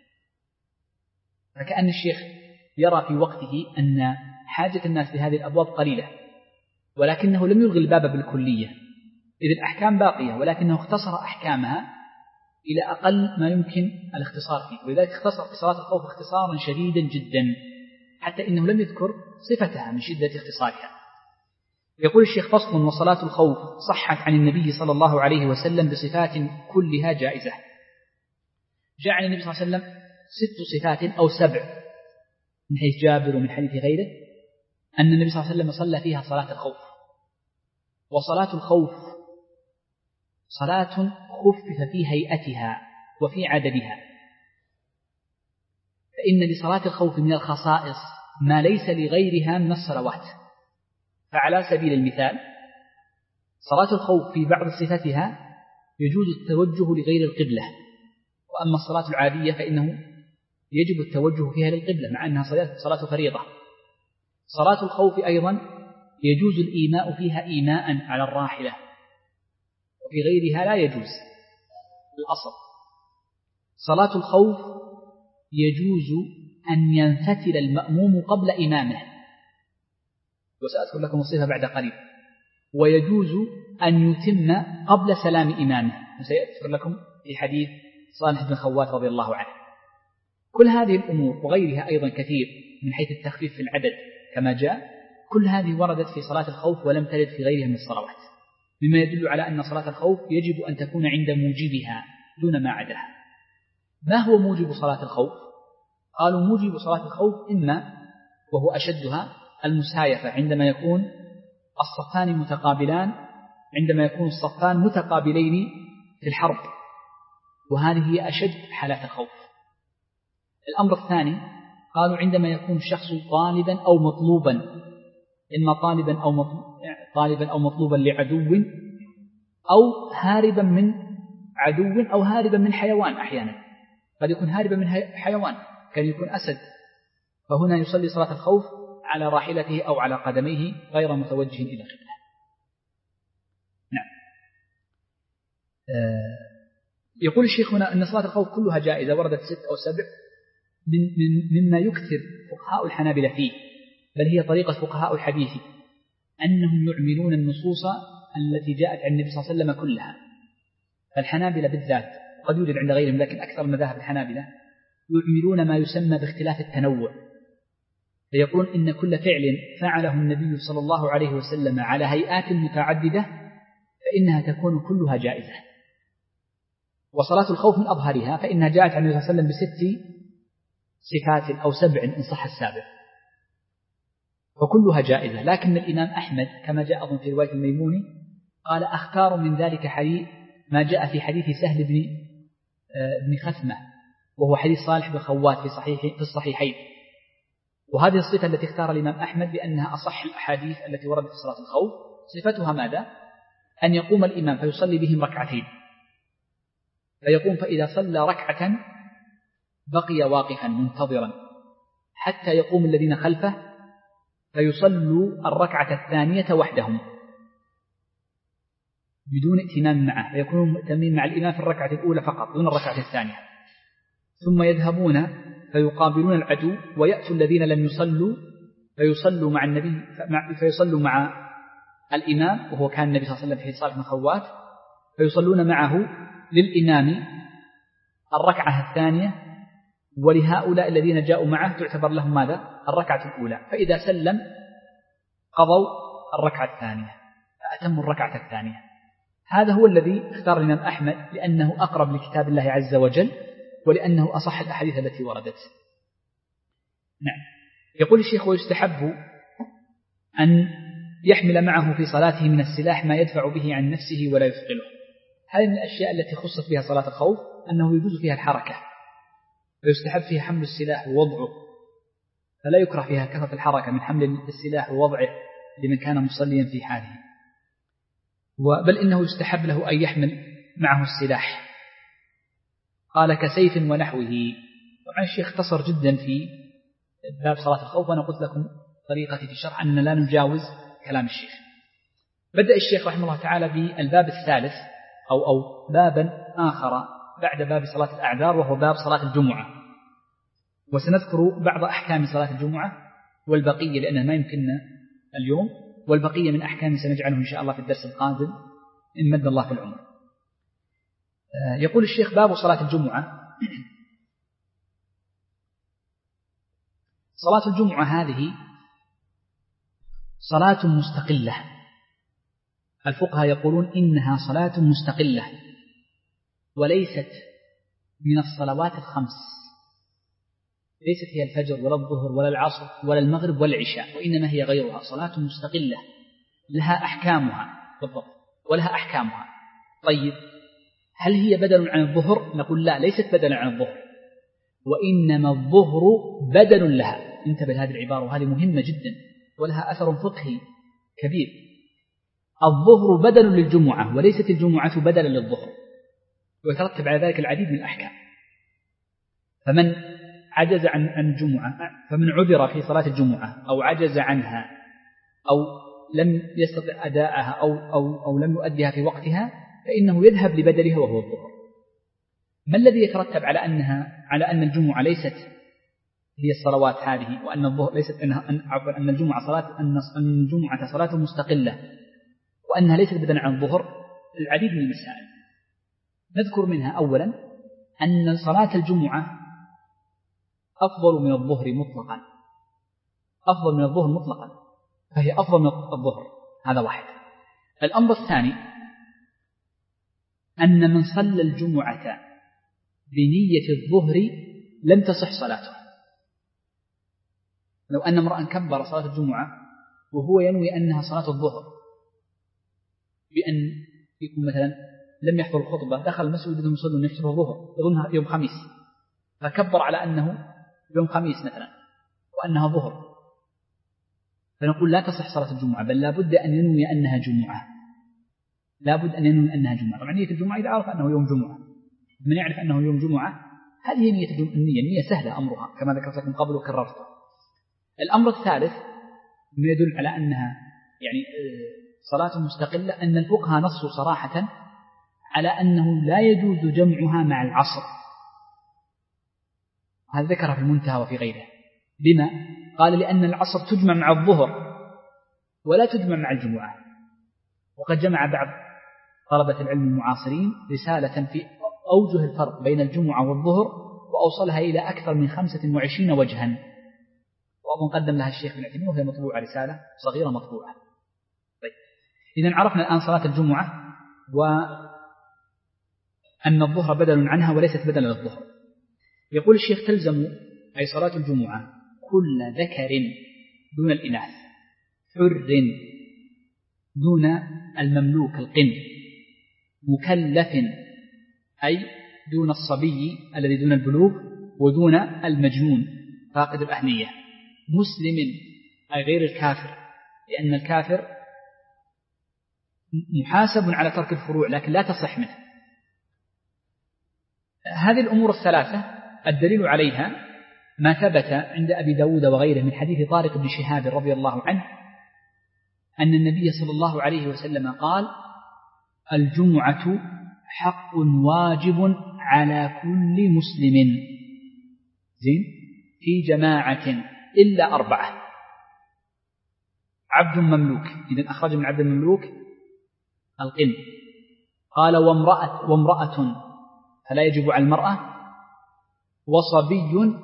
فكأن الشيخ يرى في وقته أن حاجة الناس لهذه الأبواب قليلة، ولكنه لم يلغي الباب بالكلية، إذ الأحكام باقية ولكنه اختصر أحكامها إلى أقل ما يمكن الاختصار فيه، ولذلك اختصر في صلاة الخوف اختصارا شديدا جدا حتى إنه لم يذكر صفتها من شدة اختصارها. يقول الشيخ فصل. وصلاة الخوف صحت عن النبي صلى الله عليه وسلم بصفات كلها جائزة. جاء عن النبي صلى الله عليه وسلم ست صفات أو سبع من حيث جابر ومن حديث غيره أن النبي صلى الله عليه وسلم صلى فيها صلاة الخوف. وصلاة الخوف صلاة خفف في هيئتها وفي عددها، فإن لصلاة الخوف من الخصائص ما ليس لغيرها من الصلوات. فعلى سبيل المثال صلاة الخوف في بعض صفتها يجوز التوجه لغير القبلة، وأما الصلاة العادية فإنه يجب التوجه فيها للقبلة مع أنها صلاة فريضة. صلاة الخوف أيضا يجوز الإيماء فيها إيماء على الراحلة، وفي غيرها لا يجوز الأصل. صلاة الخوف يجوز أن ينفتل المأموم قبل إمامه، وسأذكر لكم الصفة بعد قليل. ويجوز أن يتم قبل سلام إمامه، وسيذكر لكم في حديث صالح بن خوات رضي الله عنه. كل هذه الأمور وغيرها أيضا كثير من حيث التخفيف في العدد كما جاء، كل هذه وردت في صلاة الخوف ولم ترد في غيرها من الصلوات، مما يدل على أن صلاة الخوف يجب أن تكون عند موجبها دون ما عداها. ما هو موجب صلاة الخوف؟ قالوا موجب صلاة الخوف إما، وهو أشدها، المسايفة عندما يكون الصفان متقابلان، عندما يكون الصفان متقابلين في الحرب، وهذه هي أشد حالات الخوف. الأمر الثاني قالوا عندما يكون الشخص طالبا أو مطلوبا، إما طالبا أو طالبا أو مطلوبا لعدو، أو هاربا من عدو، أو هاربا من حيوان. أحيانا قد يكون هاربا من حيوان، كان يكون أسد، فهنا يصلي صلاة الخوف على راحلته أو على قدميه غير متوجه إلى قبله. نعم. آه يقول الشيخ هنا أن صلاة الخوف كلها جائزة، وردت ست أو سبع من من مما يكثر فقهاء الحنابلة فيه، بل هي طريقة فقهاء الحديث أنهم يعملون النصوص التي جاءت عن النبي صلى الله عليه وسلم كلها. فالحنابلة بالذات، قد يوجد عند غيرهم لكن أكثر مذاهب الحنابلة يعملون ما يسمى باختلاف التنوع، فيقولون إن كل فعل فعله النبي صلى الله عليه وسلم على هيئات متعددة فإنها تكون كلها جائزة. وصلاة الخوف من أظهرها، فإنها جاءت عن النبي صلى الله عليه وسلم بست صفات أو سبع إن صح السابع، فكلها جائزة. لكن الإمام أحمد كما جاء أظن في رواية الميموني قال أختار من ذلك حديث ما جاء في حديث سهل بن بن خثمة، وهو حديث صالح بن خوات في صحيح في الصحيحين. وهذه الصفة التي اختار الإمام أحمد لأنها أصح الأحاديث التي وردت في صلاة الخوف. صفتها ماذا؟ أن يقوم الإمام فيصلي بهم ركعتين، فيقوم فإذا صلى ركعة بقي واقفا منتظرا حتى يقوم الذين خلفه فيصلوا الركعة الثانية وحدهم بدون ائتمام معه، فيكونوا مؤتمين مع الإمام في الركعة الأولى فقط دون الركعة الثانية، ثم يذهبون فيقابلون العدو ويأتوا الذين لم يصلوا فيصلوا مع النبي فيصلوا مع الإمام، وهو كان النبي صلى الله عليه وسلم في صالح بن خوات، فيصلون معه للإمام الركعة الثانية، ولهؤلاء الذين جاءوا معه تعتبر لهم ماذا؟ الركعة الأولى. فإذا سلم قضوا الركعة الثانية فأتموا الركعة الثانية. هذا هو الذي اختار الإمام أحمد لأنه أقرب لكتاب الله عز وجل، ولأنه أصح الأحاديث التي وردت. نعم. يقول الشيخ ويستحب أن يحمل معه في صلاته من السلاح ما يدفع به عن نفسه ولا يثقله. هذه من الأشياء التي خصت بها صلاة الخوف أنه يجوز فيها الحركة، فيستحب فيها حمل السلاح ووضعه، فلا يكره فيها كثرة الحركة من حمل السلاح ووضعه لمن كان مصليا في حاله، بل إنه يستحب له أن يحمل معه السلاح. قال كسيف ونحوه. طبعا الشيخ اختصر جدا في باب صلاة الخوف، وأنا قلت لكم طريقتي في الشرح أننا لا نجاوز كلام الشيخ. بدأ الشيخ رحمه الله تعالى بالباب الثالث أو أو بابا آخر بعد باب صلاة الأعذار، وهو باب صلاة الجمعة، وسنذكر بعض أحكام صلاة الجمعة والبقية لأنه ما يمكننا اليوم، والبقية من أحكام سنجعله إن شاء الله في الدرس القادم إن مد الله في العمر. يقول الشيخ باب صلاة الجمعة. صلاة الجمعة هذه صلاة مستقلة، الفقهاء يقولون إنها صلاة مستقلة وليست من الصلوات الخمس، ليست هي الفجر ولا الظهر ولا العصر ولا المغرب ولا العشاء، وإنما هي غيرها، صلاة مستقلة لها أحكامها بالضبط ولها أحكامها. طيب هل هي بدل عن الظهر؟ نقول لا، ليست بدلا عن الظهر، وإنما الظهر بدل لها. انتبه لهذه العبارة وهذه مهمة جدا ولها أثر فقهي كبير. الظهر بدل للجمعة وليست الجمعة بدلا للظهر، ويترتب على ذلك العديد من الأحكام. فمن عجز عن الجمعة، فمن عذر في صلاة الجمعة أو عجز عنها أو لم يستطع أداءها أو, أو, أو لم يؤديها في وقتها فإنه يذهب لبدلها وهو الظهر. ما الذي يترتب على أنها على أن الجمعة ليست هي الصلوات هذه، وأن الظهر ليست أنها أن, أن الجمعة صلاة أن الجمعة صلاة مستقلة وأنها ليست بدلا عن الظهر؟ العديد من المسائل نذكر منها. أولا أن صلاة الجمعة أفضل من الظهر مطلقا، أفضل من الظهر مطلقا، فهي أفضل من الظهر. هذا واحد. الأمر الثاني أن من صلى الجمعة بنية الظهر لم تصح صلاته. لو أن امرأ كبر صلاة الجمعة وهو ينوي أنها صلاة الظهر بأن يكون مثلا لم يحضر الخطبة، دخل المسجد بدون يصلي نفسه الظهر يظنها يوم خميس، فكبر على أنه يوم خميس مثلا وأنها ظهر، فنقول لا تصح صلاة الجمعة، بل لا بد أن ينوي أنها جمعة. لا بد أن ينوي أنها جمعة. طبعا نية الجمعة إذا عرف أنه يوم جمعة، من يعرف أنه يوم جمعة هذه نية النية، نية سهلة أمرها كما ذكرت لكم قبل وكررتها. الأمر الثالث ما يدل على أنها يعني صلاة مستقلة أن الفقهاء نصوا صراحة على أنه لا يجوز جمعها مع العصر. هذا ذكرها في المنتهى وفي غيره. بما قال لأن العصر تجمع مع الظهر ولا تجمع مع الجمعة. وقد جمع بعض طلبة العلم المعاصرين رسالة في أوجه الفرق بين الجمعة والظهر وأوصلها إلى أكثر من خمسة وعشرين وجها، وأظن قدم لها الشيخ بن عثيمين وهي مطبوعة، رسالة صغيرة مطبوعة. طيب، إذن عرفنا الآن صلاة الجمعة وأن الظهر بدل عنها وليست بدلا للظهر. يقول الشيخ تلزم أي صلاة الجمعة كل ذكر دون الإناث، حر دون المملوك القن، مكلف أي دون الصبي الذي دون البلوغ ودون المجنون فاقد الأهلية، مسلم أي غير الكافر، لأن الكافر محاسب على ترك الفروع لكن لا تصح منه. هذه الأمور الثلاثة الدليل عليها ما ثبت عند أبي داود وغيره من حديث طارق بن شهاب رضي الله عنه أن النبي صلى الله عليه وسلم قال: الجمعة حق واجب على كل مسلم زين في جماعة إلا أربعة: عبد مملوك، إذن أخرج من عبد المملوك القن، قال وامرأة, وامرأة فلا يجب على المرأة، وصبي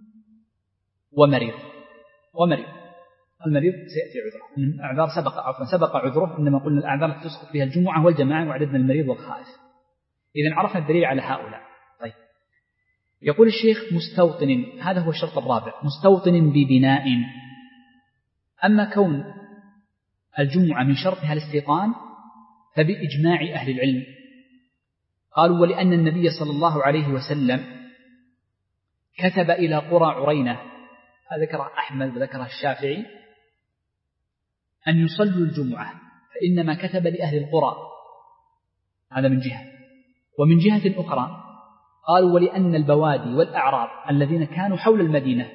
ومريض. ومريض المريض سيأتي عذره، الأعذار سبق عفوا سبق عذره، إنما قلنا الأعذار التي تسقط فيها الجمعة والجماعة وعددنا المريض والخائف. إذن عرفنا الدليل على هؤلاء. طيب، يقول الشيخ مستوطن، هذا هو الشرط الرابع، مستوطن ببناء. أما كون الجمعة من شرطها الاستيطان فبإجماع أهل العلم قالوا: ولأن النبي صلى الله عليه وسلم كتب إلى قرى عرينة، هذا ذكره أحمد وذكره الشافعي، أن يصلوا الجمعة، فإنما كتب لأهل القرى، هذا من جهة. ومن جهة أخرى قالوا: ولأن البوادي والأعراب الذين كانوا حول المدينة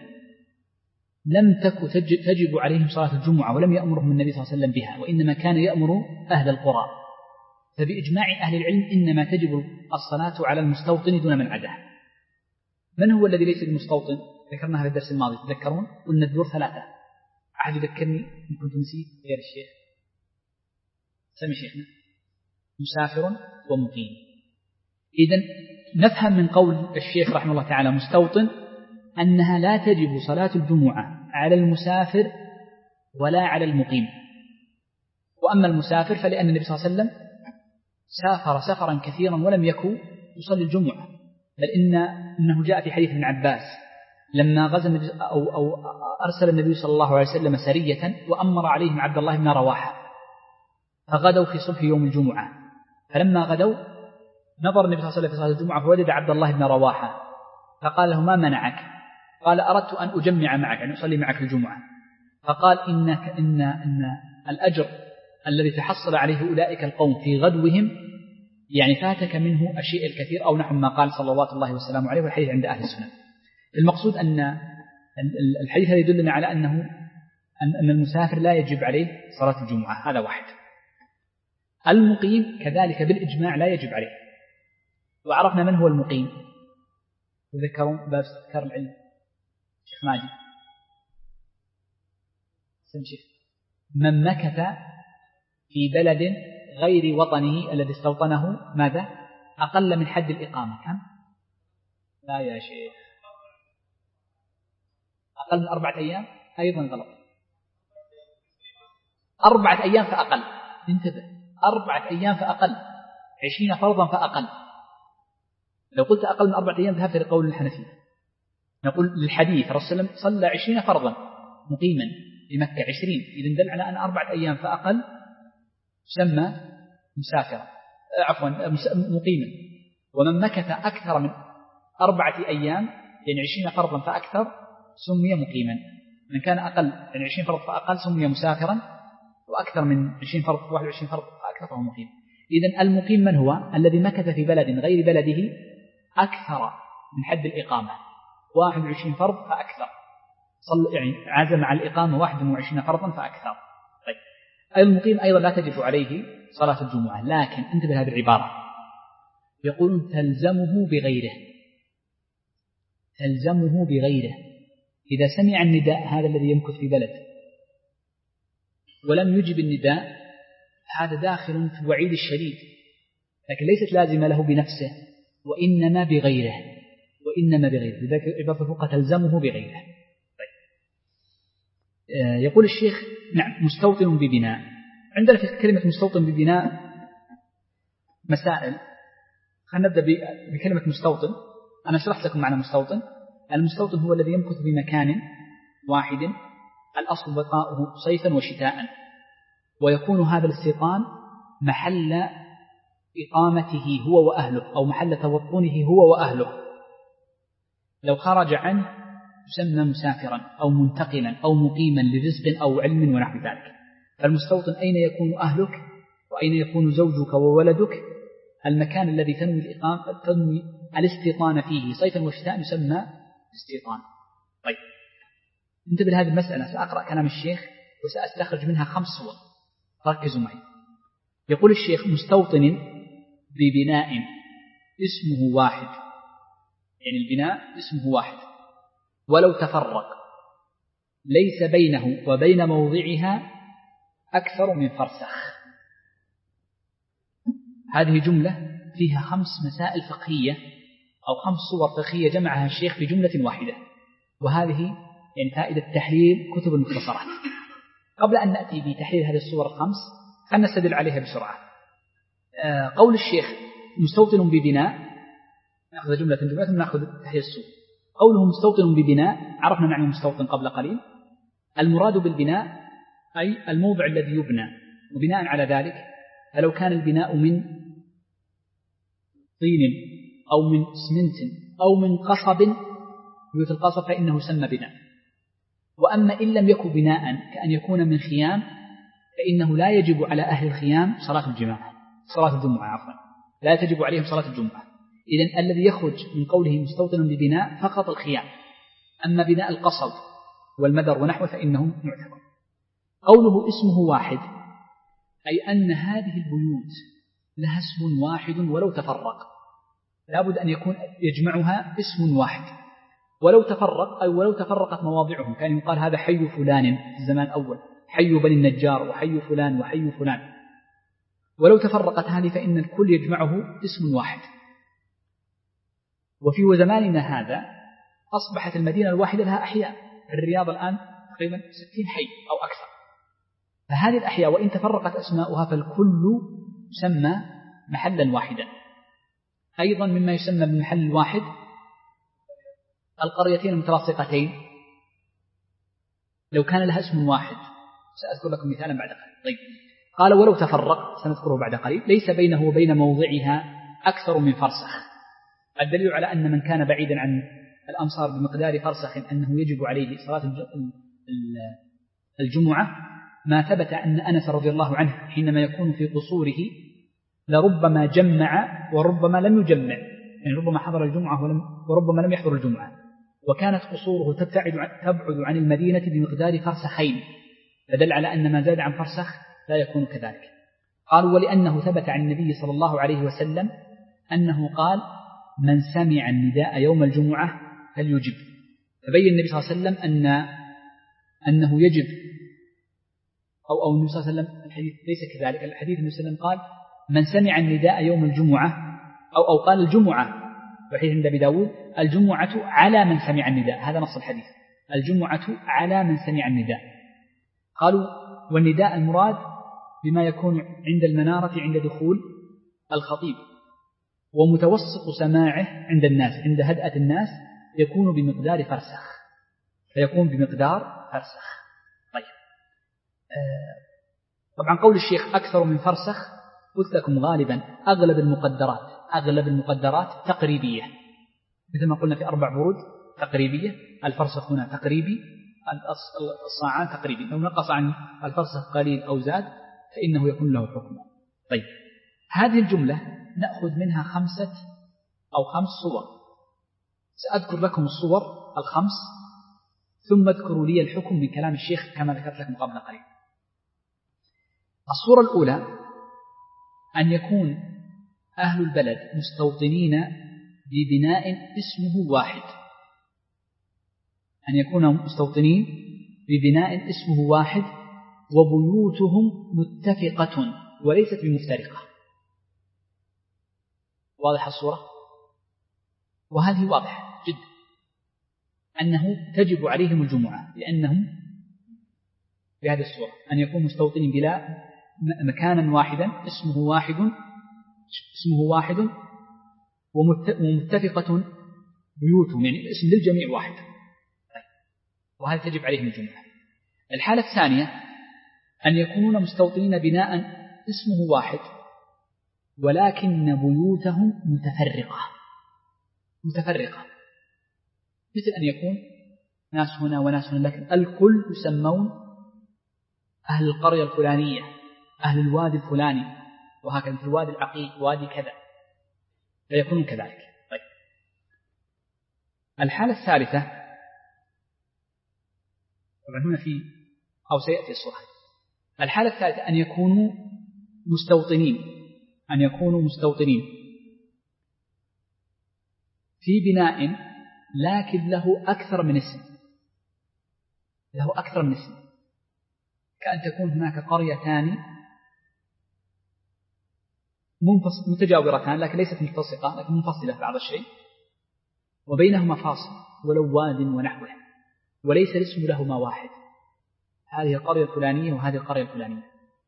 لم تكن تجب عليهم صلاة الجمعة ولم يأمرهم النبي صلى الله عليه وسلم بها، وإنما كان يأمر أهل القرى، فبإجماع أهل العلم إنما تجب الصلاة على المستوطن دون من عداه. من هو الذي ليس المستوطن؟ ذكرناها في الدرس الماضي، تذكرون؟ قلنا الدور ثلاثة. أحد يذكرني إن كنت نسيت غير الشيخ. سمي شيخنا. مسافر ومقيم. إذن نفهم من قول الشيخ رحمه الله تعالى مستوطن أنها لا تجب صلاة الجمعة على المسافر ولا على المقيم. وأما المسافر فلأن النبي صلى الله عليه وسلم سافر سفرا كثيرا ولم يكن يصلي الجمعة، بل إن إنه جاء في حديث ابن عباس لما غزا النبي أو, أو أرسل النبي صلى الله عليه وسلم سرية وأمر عليهم عبد الله بن رواحة، فغدوا في صبح يوم الجمعة، فلما غدوا نظر النبي صلى الله عليه وسلم في صلاة الجمعة فوجد عبد الله بن رواحة، فقال له: ما منعك؟ قال: أردت أن أجمع معك، يعني أصلي معك الجمعة. فقال: إنك إن, إن الأجر الذي تحصل عليه أولئك القوم في غدوهم يعني فاتك منه الشيء الكثير، أو نحو ما قال صلوات الله وسلامه عليه، والحديث عند أهل السنة. المقصود أن الحديث هذا يدلنا على أنه أن المسافر لا يجب عليه صلاة الجمعة، هذا واحد. المقيم كذلك بالإجماع لا يجب عليه. وعرفنا من هو المقيم، تذكرون باب استذكار العلم شيخ ماجد سمشيخ، من مكث في بلد غير وطنه الذي استوطنه ماذا؟ أقل من حد الإقامة. كم؟ لا يا شيخ، أقل من أربعة أيام أيضا غلط، أربعة أيام فأقل، انتبه، أربعة أيام فأقل، عشرين فرضا فأقل. لو قلت أقل من أربعة أيام ذهبت لقول الحنفية. نقول للحديث الرسول صلى الله عليه وسلم صلى عشرين فرضا مقيما في مكة عشرين، إذن دل على أن أربعة أيام فأقل سمى مسافرا عفوا مقيما. ومن مكث أكثر من أربعة أيام يعني عشرين فرضا فأكثر سمي مقيما. من كان أقل يعني عشرين فرض فأقل سمي مسافرا، وأكثر من عشرين فرض واحد وعشرين فرض فأكثر فهو مقيم. إذن المقيم من هو؟ الذي مكث في بلد غير بلده أكثر من حد الإقامة واحد وعشرين فرض فأكثر، صل يعني عزم على الإقامة واحد وعشرين فرضا فأكثر. طيب المقيم أيضا لا تجب عليه صلاة الجمعة، لكن انتبه هذه العبارة، يقولون تلزمه بغيره، تلزمه بغيره. إذا سمع النداء هذا الذي يمكث في بلد ولم يجب النداء هذا داخل في الوعيد الشديد، لكن ليست لازمة له بنفسه وإنما بغيره، وإنما بغيره، لذلك عبارة الفقهاء تلزمه بغيره. طيب. يقول الشيخ نعم مستوطن ببناء. عندنا في كلمة مستوطن ببناء مسائل. خلينا نبدأ بكلمة مستوطن. أنا شرحت لكم معنى مستوطن. المستوطن هو الذي يمكث بمكان واحد الأصل بقاؤه صيفا وشتاء، ويكون هذا الاستيطان محل إقامته هو وأهله أو محل توطنه هو وأهله. لو خرج عنه يسمى مسافرا أو منتقلا أو مقيما لرزق أو علم ونحو ذلك. فالمستوطن أين يكون أهلك وأين يكون زوجك وولدك، المكان الذي تنوي الإقامة تنوي الاستيطان فيه صيفا وشتاء يسمى استيطان. طيب انتبه لهذه المسألة، سأقرأ كلام الشيخ وسأستخرج منها خمس صور، ركزوا معي. يقول الشيخ مستوطن ببناء اسمه واحد، يعني البناء اسمه واحد ولو تفرق ليس بينه وبين موضعها أكثر من فرسخ. هذه جملة فيها خمس مسائل فقهية أو خمس صور فقهية جمعها الشيخ في جملة واحدة، وهذه يعني فائدة تحليل كتب المختصرات. قبل أن نأتي بتحليل هذه الصور الخمس خلنا نستدل عليها بسرعة. آه قول الشيخ مستوطن ببناء، نأخذ جملة جملة ثم نأخذ تحليل الصور. قوله مستوطن ببناء عرفنا معنى مستوطن قبل قليل. المراد بالبناء أي الموضع الذي يبنى، وبناء على ذلك فلو كان البناء من طين أو من اسمنت أو من قصب بيوت القصب فإنه سمى بناء. وأما إن لم يكن بناء كأن يكون من خيام فإنه لا يجب على أهل الخيام صلاة الجماعة صلاة الجمعة عفوا لا تجب عليهم صلاة الجمعة. إذن الذي يخرج من قوله مستوطن ببناء فقط الخيام، أما بناء القصب والمدر ونحوه فإنهم معتبر. قوله اسمه واحد أي أن هذه البيوت لها اسم واحد ولو تفرق، لابد أن يكون يجمعها اسم واحد ولو تفرق، أي ولو تفرقت مواضعهم، كان يقال هذا حي فلان في الزمان الأول، حي بني النجار وحي فلان وحي فلان، ولو تفرقت هذه فإن الكل يجمعه اسم واحد. وفي زماننا هذا أصبحت المدينة الواحدة لها أحياء، الرياض الآن تقريبا ستين حي أو أكثر، فهذه الأحياء وإن تفرقت أسماؤها فالكل يسمى محلا واحدا. أيضا مما يسمى بالمحل الواحد القريتين المتلاصقتين لو كان لها اسم واحد، سأذكر لكم مثالا بعد قليل. طيب قال ولو تفرق سنذكره بعد قليل ليس بينه وبين موضعها أكثر من فرسخ. الدليل على أن من كان بعيدا عن الأمصار بمقدار فرسخ أنه يجب عليه صلاة الجمعة ما ثبت أن أنس رضي الله عنه حينما يكون في قصوره لربما جمع وربما لم يجمع، يعني ربما حضر الجمعة وربما لم يحضر الجمعة، وكانت قصوره تبتعد تبعد عن المدينة بمقدار فرسخين، فدل على أن ما زاد عن فرسخ لا يكون كذلك. قالوا ولأنه ثبت عن النبي صلى الله عليه وسلم أنه قال من سمع النداء يوم الجمعة فليجب، فبين النبي صلى الله عليه وسلم أن أنه يجب أو أو النبي صلى الله عليه وسلم الحديث ليس كذلك. الحديث النبي صلى الله عليه وسلم قال من سمع النداء يوم الجمعة أو أو قال الجمعة، وحديث عند أبي داود الجمعة على من سمع النداء، هذا نص الحديث الجمعة على من سمع النداء. قالوا والنداء المراد بما يكون عند المنارة عند دخول الخطيب، ومتوسط سماعه عند الناس عند هدأة الناس يكون بمقدار فرسخ، فيكون بمقدار فرسخ. طيب طبعا قول الشيخ أكثر من فرسخ قلت لكم غالبا أغلب المقدرات أغلب المقدرات تقريبية، مثل ما قلنا في أربع برود تقريبية، الفرسخ هنا تقريبي، الصاعان تقريبي، لو نقص عن الفرسخ قليل أو زاد فإنه يكون له حكم. طيب هذه الجملة نأخذ منها خمسة أو خمس صور، سأذكر لكم الصور الخمس ثم اذكروا لي الحكم من كلام الشيخ كما ذكرت لكم قبل قليل. الصورة الأولى أن يكون أهل البلد مستوطنين ببناء اسمه واحد، أن يكونوا مستوطنين ببناء اسمه واحد وبيوتهم متفقة وليست بمفترقة. واضح الصورة؟ وهذه واضحة جدا أنه تجب عليهم الجمعة، لأنهم بهذه الصورة أن يكون مستوطنين بلا مكانا واحدا اسمه واحد اسمه واحد ومتفقة بيوتهم، يعني الاسم للجميع واحد، وهذا تجب عليهم الجمعة. الحالة الثانية أن يكونون مستوطنين بناء اسمه واحد ولكن بيوتهم متفرقة متفرقة مثل أن يكون ناس هنا وناس هنا، لكن الكل يسمون أهل القرية الفلانية، أهل الوادي الفلاني، وهكذا في الوادي العقيق وادي كذا، فيكونون كذلك. طيب الحالة الثالثة طبعا هنا في أو سيأتي الصورة. الحالة الثالثة أن يكونوا مستوطنين أن يكونوا مستوطنين في بناء لكن له أكثر من اسم له أكثر من اسم كأن تكون هناك قريتان متجاورتان لكن ليست ملتصقة لكن منفصلة بعض الشيء، وبينهما فاصل ولو واد ونحوه، وليس الاسم لهما واحد، هذه القرية الفلانية وهذه القرية الفلانية،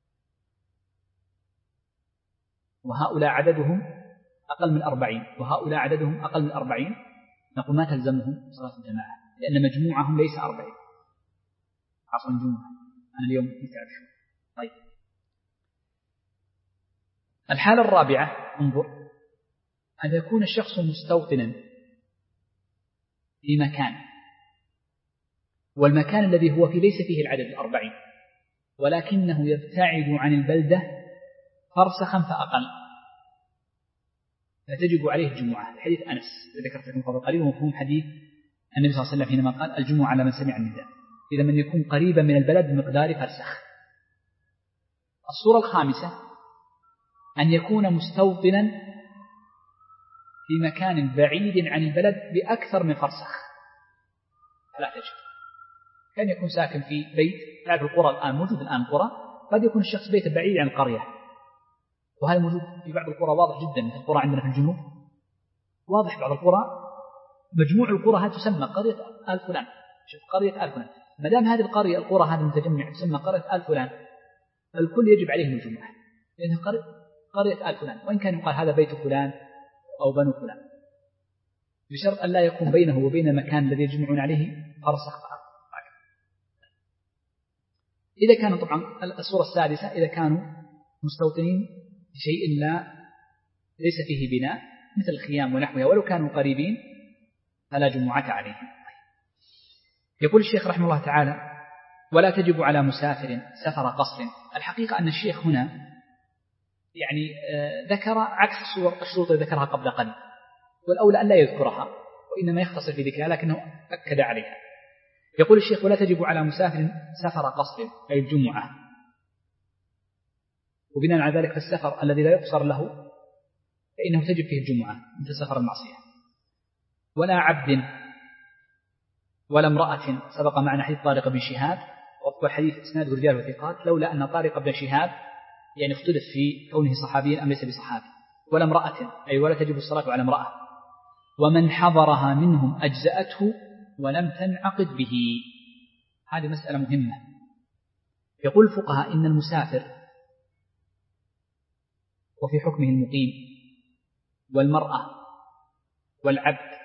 وهؤلاء عددهم أقل من أربعين وهؤلاء عددهم أقل من أربعين، نقول ما تلزمهم صلاة الجماعة لأن مجموعهم ليس أربعين عصر الجمعة. أنا اليوم متعب شو. طيب الحالة الرابعة انظر أن يكون الشخص مستوطنا في مكان، والمكان الذي هو فيه ليس فيه العدد الأربعين ولكنه يبتعد عن البلدة فرسخا فأقل، فتجب عليه الجمعة. حديث أنس ذكرت لكم قبل قليل ومفهوم حديث النبي صلى الله عليه وسلم حينما قال الجمعة على من سمع النداء، إذا من يكون قريبا من البلد بمقدار فرسخ. الصورة الخامسة أن يكون مستوطنا في مكان بعيد عن البلد بأكثر من فرسخ، فلا تجب. كان يكون ساكن في بيت، تعرف القرى الآن موجود الآن قرى قد يكون الشخص بيت بعيد عن القرية، وهذا موجود في بعض القرى واضح جدا، في القرى عندنا في الجنوب واضح بعض القرى مجموع القرى هذه تسمى قرية آل فلان، شوف قرية آل فلان، ما دام هذه القرية القرى هذه المتجمع تسمى قرية آل فلان الكل يجب عليهم الجمعة لأنها قرية قرية آل فلان، وإن كان يقال هذا بيت فلان أو بنو فلان، بشرط أن لا يكون بينه وبين المكان الذي يجمعون عليه فرسخ. إذا كانوا طبعا الصورة السادسة إذا كانوا مستوطنين بشيء لا ليس فيه بناء مثل الخيام ونحوها ولو كانوا قريبين فلا جمعة عليهم. يقول الشيخ رحمه الله تعالى ولا تجب على مسافر سفر قصر. الحقيقة أن الشيخ هنا يعني ذكر عكس الصور الشروط التي ذكرها قبل قليل، والأولى أن لا يذكرها وإنما يختصر في ذكرها لكنه أكد عليها. يقول الشيخ ولا تجب على مسافر سفر قصر أي الجمعة، وبناء على ذلك السفر الذي لا يقصر له فإنه تجب فيه الجمعة مثل سفر المعصية. ولا عبد ولا امرأة، سبق معنا حديث طارق بن شهاب والحديث إسناد رجال وثقات، لولا أن طارق بن شهاب يعني اختلف في كونه صحابيا أم ليس بصحابي. ولا امرأة أي ولا تجب الصلاة على امرأة، ومن حضرها منهم أجزأته ولم تنعقد به. هذه مسألة مهمة. يقول الفقهاء إن المسافر وفي حكمه المقيم والمرأة والعبد،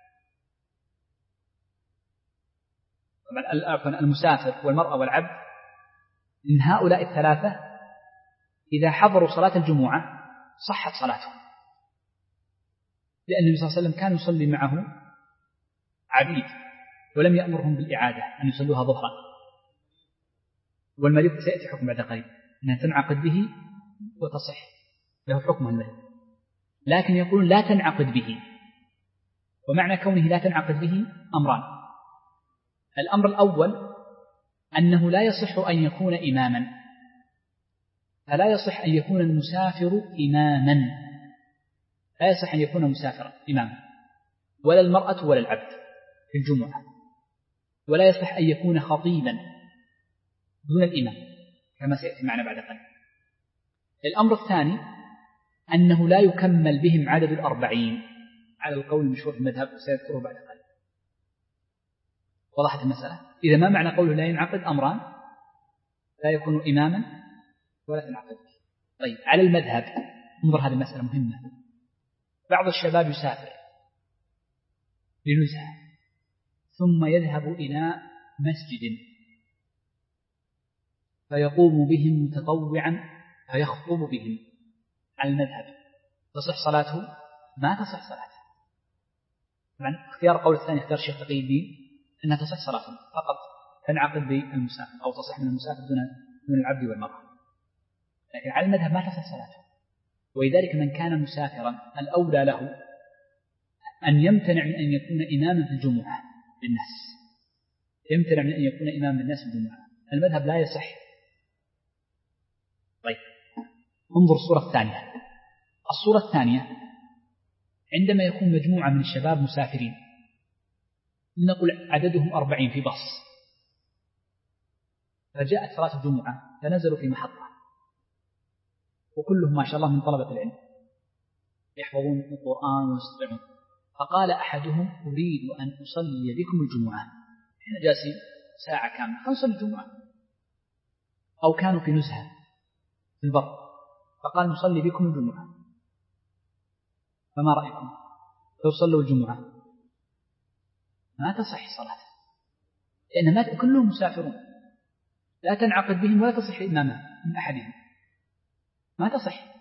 المسافر والمرأة والعبد، إن هؤلاء الثلاثة إذا حضروا صلاة الجمعة صحت صلاتهم، لأن النبي صلى الله عليه وسلم كان يصلي معه عبيد ولم يأمرهم بالإعادة أن يصلوها ظهرا. والمريض سيأتي حكم بعد قليل أنها تنعقد به وتصح، له حكم المريض، لكن يقولون لا تنعقد به. ومعنى كونه لا تنعقد به أمران: الأمر الأول أنه لا يصح أن يكون إماما، فلا يصح أن يكون المسافر إماما، لا يصح أن يكون المسافر إماما، ولا المرأة ولا العبد في الجمعة، ولا يصح أن يكون خطيبا دون الإمام كما سيأتي معنا بعد قليل. الأمر الثاني أنه لا يكمل بهم عدد الأربعين على القول المشهور في المذهب وسيذكره بعد قليل. وضحت المسألة؟ إذا ما معنى قوله لا ينعقد أمران: لا يكون إماما ولا تنعقد. طيب، على المذهب انظر، هذه المسألة مهمة. بعض الشباب يسافر لنزهة ثم يذهب إلى مسجد فيقوم بهم متطوعا فيخطب بهم. على المذهب تصح صلاته؟ ما تصح صلاته. طبعا اختيار قول الثاني، اختيار الشيخ تقي الدين، أنها تصح صلاته فقط، تنعقد بالمسافر أو تصح من المسافر دون دون العبد والمرأة. لكن على المذهب ما تصح صلاته. ولذلك من كان مسافرا الأولى له أن يمتنع من أن يكون إماما في الجمعة بالناس، يمتنع من أن يكون إماما بالناس في الجمعة. المذهب لا يصح. طيب، انظر الصورة الثانية. الصورة الثانية عندما يكون مجموعة من الشباب مسافرين، نقول عددهم أربعين في باص، فجاءت صلاة الجمعة فنزلوا في محطة، وكلهم ما شاء الله من طلبة العلم يحفظون القرآن ويستمعون. فقال أحدهم: أريد أن أصلي بكم الجمعة. احنا جالسين ساعة كاملة نصلي الجمعة. أو كانوا في نزهة في البر، فقال: نصلي بكم الجمعة، فما رأيكم لو صلوا الجمعة؟ ما تصح صلاة، لأن ما كلهم مسافرون، لا تنعقد بهم ولا تصح إمامة من أحدهم، ما تصح.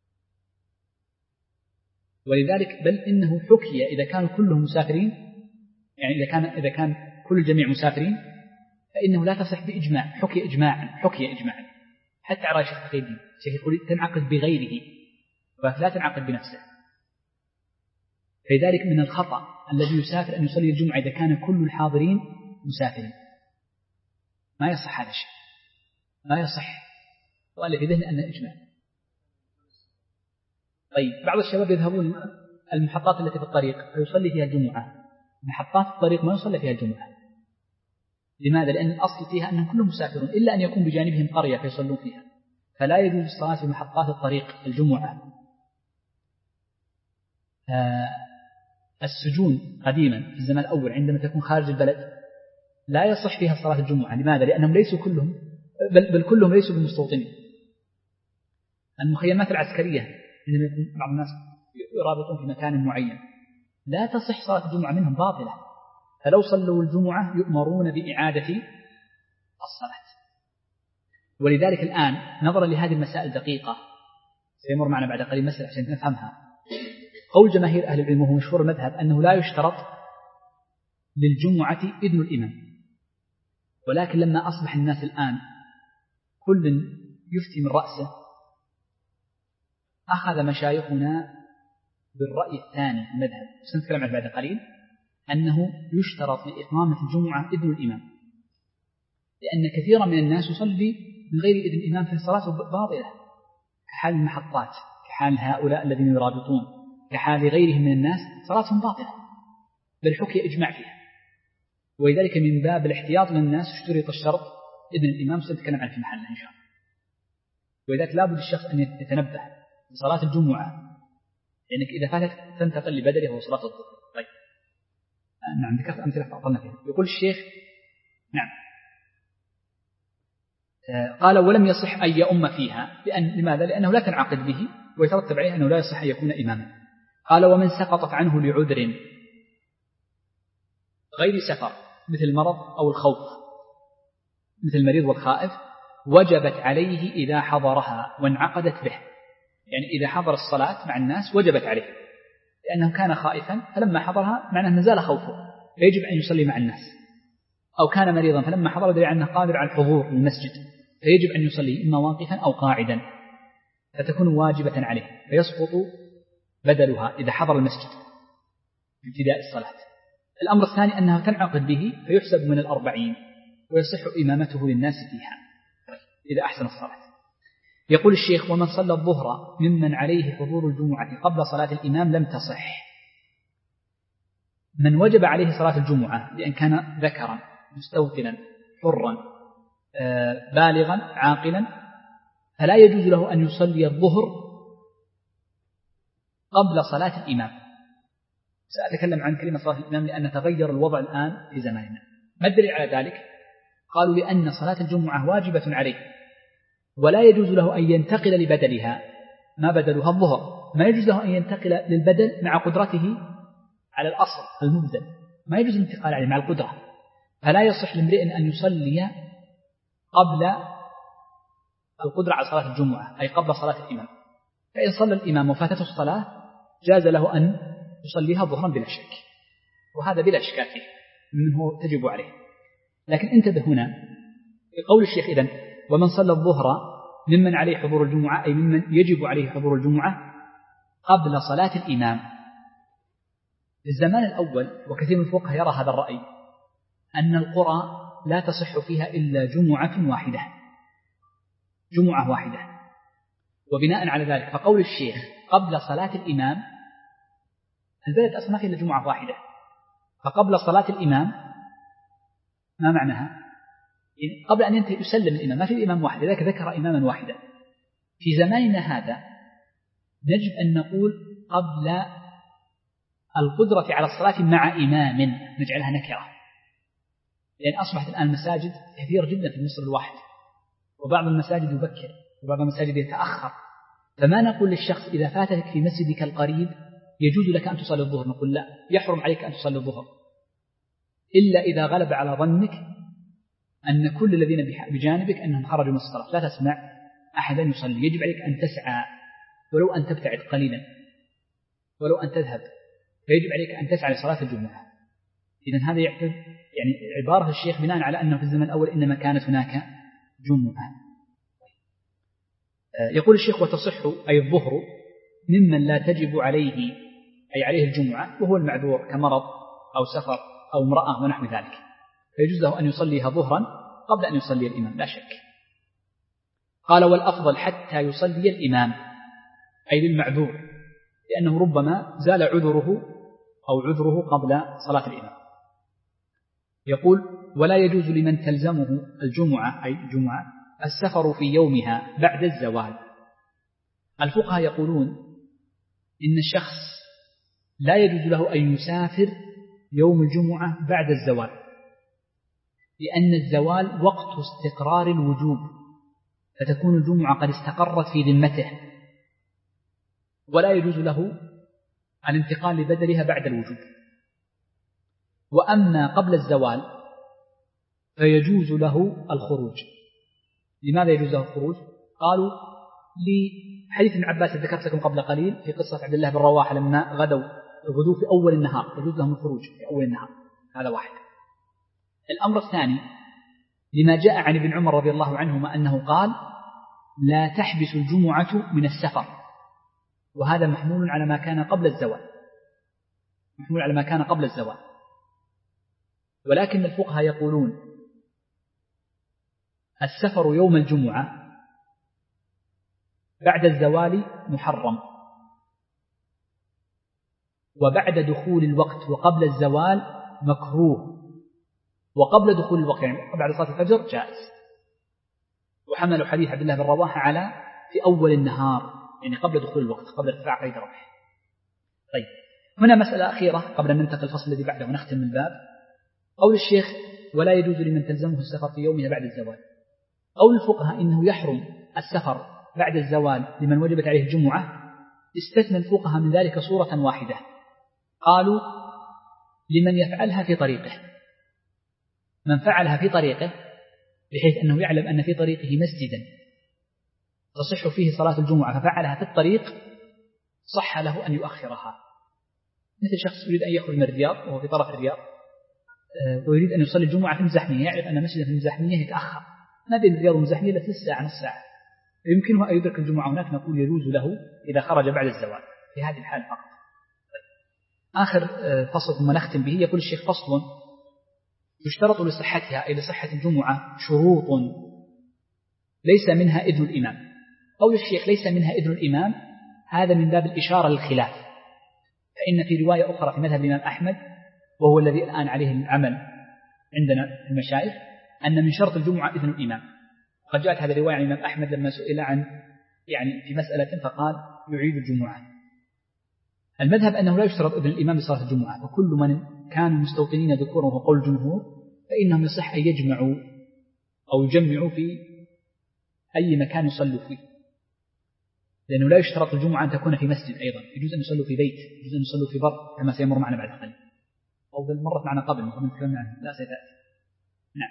ولذلك بل إنه حكي إذا كانوا كلهم مسافرين، يعني إذا كان إذا كان كل الجميع مسافرين فإنه لا تصح بإجماع، حكي إجماعا حكي إجماعا حتى على شيخ تقي الدين، شيخ يقول تنعقد بغيره ولا تنعقد بنفسه. فلذلك من الخطأ الذي يسافر أن يصلي الجمعة إذا كان كل الحاضرين مسافرين، ما يصح هذا الشيء، ما يصح، وقال في ذهن أنه إجماع. طيب، بعض الشباب يذهبون المحطات التي في الطريق فيصلي فيها الجمعة، محطات الطريق ما يصلي فيها الجمعة. لماذا؟ لأن الأصل فيها أنهم كلهم مسافرون إلا أن يكون بجانبهم قرية فيصلون فيها، فلا يجوز الصلاة في محطات الطريق الجمعة. آه السجون قديما في الزمان الأول عندما تكون خارج البلد لا يصح فيها صلاة الجمعة. لماذا؟ لأنهم ليسوا كلهم بل, بل كلهم ليسوا بالمستوطنين. المخيمات العسكرية عندما يكون بعض الناس يرابطون في مكان معين لا تصح صلاة الجمعة منهم، باطلة. فلو صلوا الجمعة يؤمرون بإعادة الصلاة. ولذلك الآن نظرا لهذه المسائل الدقيقة سيمر معنا بعد قليل مسألة عشان نفهمها. قول جماهير أهل العلم وهو مشهور المذهب أنه لا يشترط للجمعة إذن الإمام، ولكن لما أصبح الناس الآن كل يفتي من رأسه أخذ مشايخنا بالرأي الثاني المذهب، سنتكلم عنه بعد قليل، أنه يشترط لإقامة الجمعة إذن الإمام، لأن كثيرا من الناس يصلي من غير إذن الإمام في صلاته باطلة، كحال المحطات، كحال هؤلاء الذين يرابطون، كحال غيرهم من الناس صلاتهم باطلة، بل حكي إجماع فيها. ولذلك من باب الاحتياط للناس اشترط الشرط إذن الإمام، سنتكلم عنه في محله إن شاء الله. ولذلك لا بد الشخص أن يتنبه لصلاة الجمعة، لأنك إذا فاتت تنتقل لبدله وصلاة الظهر. طيب، نعم، ذكرت أمثلة فأطلنا فيها. يقول الشيخ: نعم، قال ولم يصح أن يؤم فيها. لأن لماذا؟ لأنه لا تنعقد به ويترتب عليه أنه لا يصح أن يكون إماما. قال ومن سقطت عنه لعذر غير سفر مثل المرض أو الخوف، مثل المريض والخائف، وجبت عليه إذا حضرها وانعقدت به. يعني إذا حضر الصلاة مع الناس وجبت عليه، لأنه كان خائفا فلما حضرها معناه نزال خوفه فيجب أن يصلي مع الناس، أو كان مريضا فلما حضر دليل أنه قادر على الحضور للمسجد فيجب أن يصلي إما واقفا أو قاعدا، فتكون واجبة عليه فيسقط بدلها إذا حضر المسجد في ابتداء الصلاة. الأمر الثاني أنها تنعقد به فيحسب من الأربعين ويصح إمامته للناس فيها إذا أحسن الصلاة. يقول الشيخ ومن صلى الظهر ممن عليه حضور الجمعة قبل صلاة الإمام لم تصح. من وجب عليه صلاة الجمعة لأن كان ذكرا مستوطنا حرا بالغا عاقلا فلا يجوز له أن يصلي الظهر قبل صلاة الإمام. سأتكلم عن كلمة صلاة الإمام لأن تغير الوضع الآن في زماننا. ما الدليل على ذلك؟ قالوا لأن صلاة الجمعة واجبة عليه ولا يجوز له أن ينتقل لبدلها، ما بدلها الظهر، ما يجوز له أن ينتقل للبدل مع قدرته على الأصل المبدل، ما يجوز الانتقال عليه مع القدرة، فلا يصح لامرئ أن يصلي قبل القدرة على صلاة الجمعة أي قبل صلاة الإمام. فإن صلى الإمام وفاتته الصلاة جاز له أن يصليها ظهرا بلا شك، وهذا بلا إشكال فيه منه تجب عليه. لكن انتبه هنا في قول الشيخ إذن ومن صلى الظهر ممن عليه حضور الجمعة أي ممن يجب عليه حضور الجمعة قبل صلاة الإمام. في الزمان الأول وكثير من الفقهاء يرى هذا الرأي أن القرى لا تصح فيها إلا جمعة واحدة جمعة واحدة وبناء على ذلك فقول الشيخ قبل صلاة الإمام، البلد أصلا ما فيه إلا جمعة واحدة، فقبل صلاة الإمام ما معناها؟ قبل أن ينتهي يسلم الإمام، ما في الإمام واحد، لذلك ذكر إماما واحدا. في زماننا هذا نجب أن نقول قبل القدرة على الصلاة مع إمام، نجعلها نكرة، لأن أصبحت الآن مساجد كثير جدا في مصر الواحد، وبعض المساجد يبكر وبعض المساجد يتأخر، فما نقول للشخص إذا فاتك في مسجدك القريب يجوز لك أن تصلي الظهر، نقول لا، يحرم عليك أن تصلي الظهر إلا إذا غلب على ظنك أن كل الذين بجانبك أنهم خرجوا من الصلاة، لا تسمع أحدا يصلي، يجب عليك أن تسعى ولو أن تبتعد قليلا ولو أن تذهب، فيجب عليك أن تسعى لصلاة الجمعة. إذن هذا يعتبر يعني عبارة الشيخ بناء على أنه في الزمن الأول إنما كانت هناك جمعة. يقول الشيخ وتصح أي الظهر ممن لا تجب عليه أي عليه الجمعة وهو المعذور كمرض أو سفر أو امرأة ونحو ذلك، فيجوز له أن يصليها ظهرا قبل أن يصلي الإمام لا شك. قال والأفضل حتى يصلي الإمام أي للمعذور، لأنه ربما زال عذره أو عذره قبل صلاة الإمام. يقول ولا يجوز لمن تلزمه الجمعة أي الجمعة السفر في يومها بعد الزوال. الفقهاء يقولون إن الشخص لا يجوز له أن يسافر يوم الجمعة بعد الزوال، لأن الزوال وقت استقرار الوجوب، فتكون الجمعة قد استقرت في ذمته، ولا يجوز له الانتقال لبدلها بعد الوجوب. وأما قبل الزوال فيجوز له الخروج. لماذا يجوز له الخروج؟ قالوا لحديث ابن عباس ذكرت لكم قبل قليل في قصة عبد الله بن رواحة لما غدوا الغدو في أول النهار، يجوز لهم الخروج في أول النهار، هذا واحد. الأمر الثاني لما جاء عن ابن عمر رضي الله عنهما أنه قال لا تحبس الجمعة من السفر، وهذا محمول على ما كان قبل الزوال، محمول على ما كان قبل الزوال. ولكن الفقهاء يقولون السفر يوم الجمعة بعد الزوال محرم، وبعد دخول الوقت وقبل الزوال مكروه، وقبل دخول الوقت يعني بعد صلاة الفجر جائز. وحملوا حديث عبد الله بن رواحة على في أول النهار يعني قبل دخول الوقت قبل ارتفاع قيد الرمح. طيب هنا مسألة أخيرة قبل أن ننتقل الفصل الذي بعده ونختم الباب. قول الشيخ ولا يجوز لمن تلزمه السفر في يومها بعد الزوال، أو الفقهاء إنه يحرم السفر بعد الزوال لمن وجبت عليه الجمعة، استثنى الفقهاء من ذلك صورة واحدة، قالوا لمن يفعلها في طريقه، من فعلها في طريقه بحيث أنه يعلم أن في طريقه مسجدا تصح فيه صلاة الجمعة ففعلها في الطريق، صح له أن يؤخرها. مثل شخص يريد أن يخرج من الرياض وهو في طرف الرياض ويريد أن يصلي الجمعة في المزاحمية، يعرف أن مسجدا في المزاحمية يتأخر، ما بين الرياض والمزاحمية إلا ثلث ساعة نص ساعة، يمكنه أن يدرك الجمعة هناك، نقول يجوز له إذا خرج بعد الزوال في هذه الحال فقط. آخر فصل ثم نختم به، يقول الشيخ: فصل: يشترط لصحتها أي لصحة الجمعة شروط ليس منها إذن الإمام. قول الشيخ ليس منها إذن الإمام هذا من باب الإشارة للخلاف، فإن في رواية أخرى في مذهب الإمام أحمد وهو الذي الآن عليه العمل عندنا في المشايخ أن من شرط الجمعة إذن الإمام. قد جاءت هذه الرواية عن الإمام أحمد لما سئل عن يعني في مسألة فقال يعيد الجمعة. المذهب أنه لا يشترط إذن الإمام لصلاة الجمعة، وكل من كانوا مستوطنين ذكورا وقول الجمهور فإنهم يصح أن يجمعوا أو يجمعوا في أي مكان يصلوا فيه، لأنه لا يشترط الجمعة أن تكون في مسجد، أيضا يجوز أن يصلوا في بيت، يجوز أن يصلوا في بر كما سيمر معنا بعد قليل، أو بل مرت معنا قبل من تكلمنا عنه لا سيتأتي. نعم.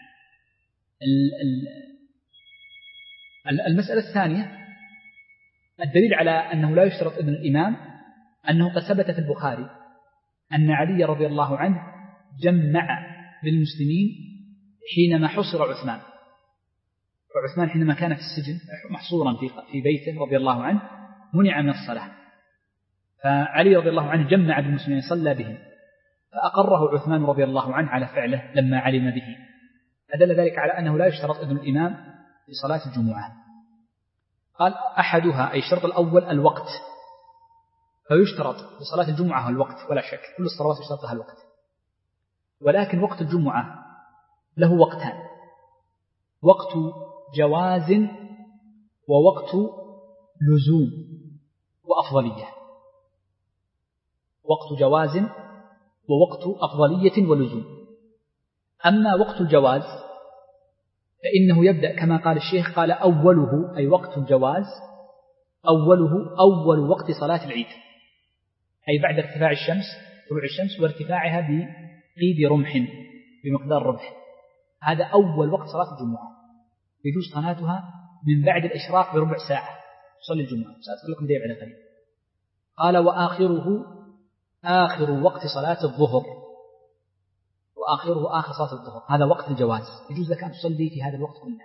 المسألة الثانية الدليل على أنه لا يشترط إذن الإمام أنه قد ثبت في البخاري أن علي رضي الله عنه جمع للمسلمين حينما حصر عثمان، وعثمان حينما كان في السجن محصورا في بيته رضي الله عنه منع من الصلاة، فعلي رضي الله عنه جمع بالمسلمين صلى بهم، فأقره عثمان رضي الله عنه على فعله لما علم به، أدل ذلك على أنه لا يشترط إذن الإمام في صلاة الجمعة. قال: أحدها أي الشرط الأول الوقت، فيشترط لصلاة الجمعة الوقت ولا شك، كل الصلوات يشترطها الوقت، ولكن وقت الجمعة له وقتان: وقت جواز ووقت لزوم وأفضلية. وقت جواز ووقت أفضلية ولزوم. أما وقت الجواز فإنه يبدأ كما قال الشيخ، قال: أوله أي وقت الجواز أوله أول وقت صلاة العيد، أي بعد ارتفاع الشمس طلوع الشمس وارتفاعها بقيد رمح بمقدار رمح، هذا أول وقت صلاة الجمعة، يجوز صلاتها من بعد الإشراق بربع ساعة صلي الجمعة، سأذكر لكم ذي على قليل. قال: وآخره آخر وقت صلاة الظهر، وآخره آخر صلاة الظهر، هذا وقت الجواز، يجوز لك أن تصلي في هذا الوقت كله.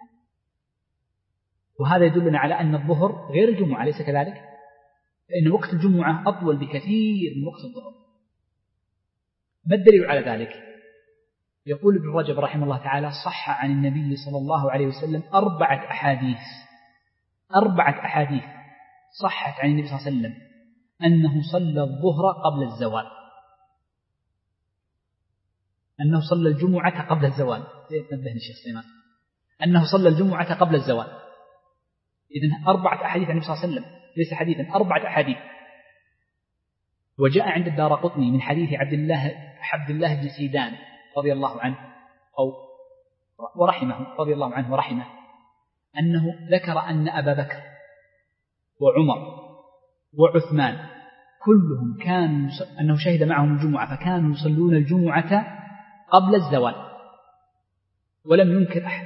وهذا يدلنا على أن الظهر غير الجمعة، ليس كذلك؟ فإن وقت الجمعة أطول بكثير من وقت الظهر. ما الدليل على ذلك؟ يقول ابن رجب رحمه الله تعالى: صح عن النبي صلى الله عليه وسلم أربعة أحاديث أربعة أحاديث صحت عن النبي صلى الله عليه وسلم أنه صلى الظهر قبل الزوال، أنه صلى الجمعة قبل الزوال، تنبهني الشيخ سليمان، أنه صلى الجمعة قبل الزوال. إذن أربعة أحاديث عن النبي صلى الله عليه وسلم، ليس حديثا، أربعة أحاديث. وجاء عند الدارقطني من حديث عبد الله عبد الله بن سيدان رضي الله عنه أو ورحمه رضي الله عنه ورحمه أنه ذكر أن أبا بكر وعمر وعثمان كلهم كانوا أنه شهد معهم الجمعة، فكانوا يصلون الجمعة قبل الزوال ولم ينكر أحد،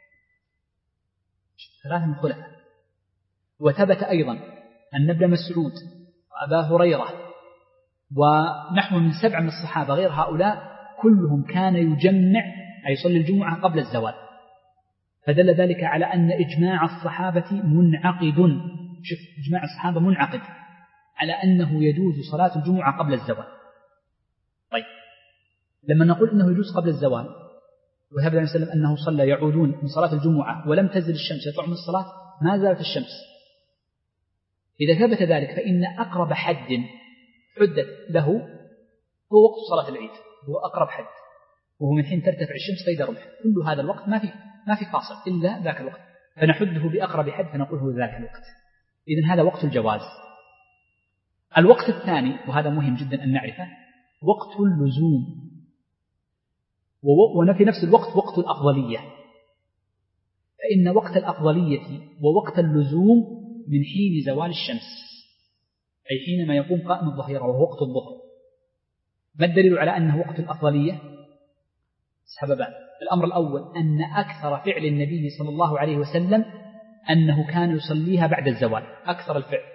ثلاثة من خلفاء. وثبت أيضا أن ابن مسعود وأبا هريرة ونحو من سبع من الصحابة غير هؤلاء كلهم كان يجمع أي يصلي الجمعة قبل الزوال، فدل ذلك على أن إجماع الصحابة منعقد، شوف إجماع الصحابة منعقد على أنه يجوز صلاة الجمعة قبل الزوال. طيب لما نقول أنه يجوز قبل الزوال، وثبت عليه وسلم أنه صلى يعودون من صلاة الجمعة ولم تزل الشمس يطلعون من الصلاة، ما زالت الشمس. إذا ثبت ذلك فإن أقرب حد حدث له هو وقت صلاة العيد، هو أقرب حد، وهو من حين ترتفع الشمس قيد رمح، كل هذا الوقت ما في ما في فاصل إلا ذاك الوقت، فنحده بأقرب حد فنقول هو ذاك الوقت. إذن هذا وقت الجواز. الوقت الثاني وهذا مهم جدا أن نعرفه وقت اللزوم، وفي نفس الوقت وقت الأفضلية. فإن وقت الأفضلية ووقت اللزوم من حين زوال الشمس، أي حينما يقوم قائم الظهيرة وهو وقت الظهر. ما الدليل على أنه وقت الأفضلية؟ سببان. الأمر الأول أن أكثر فعل النبي صلى الله عليه وسلم أنه كان يصليها بعد الزوال، أكثر الفعل.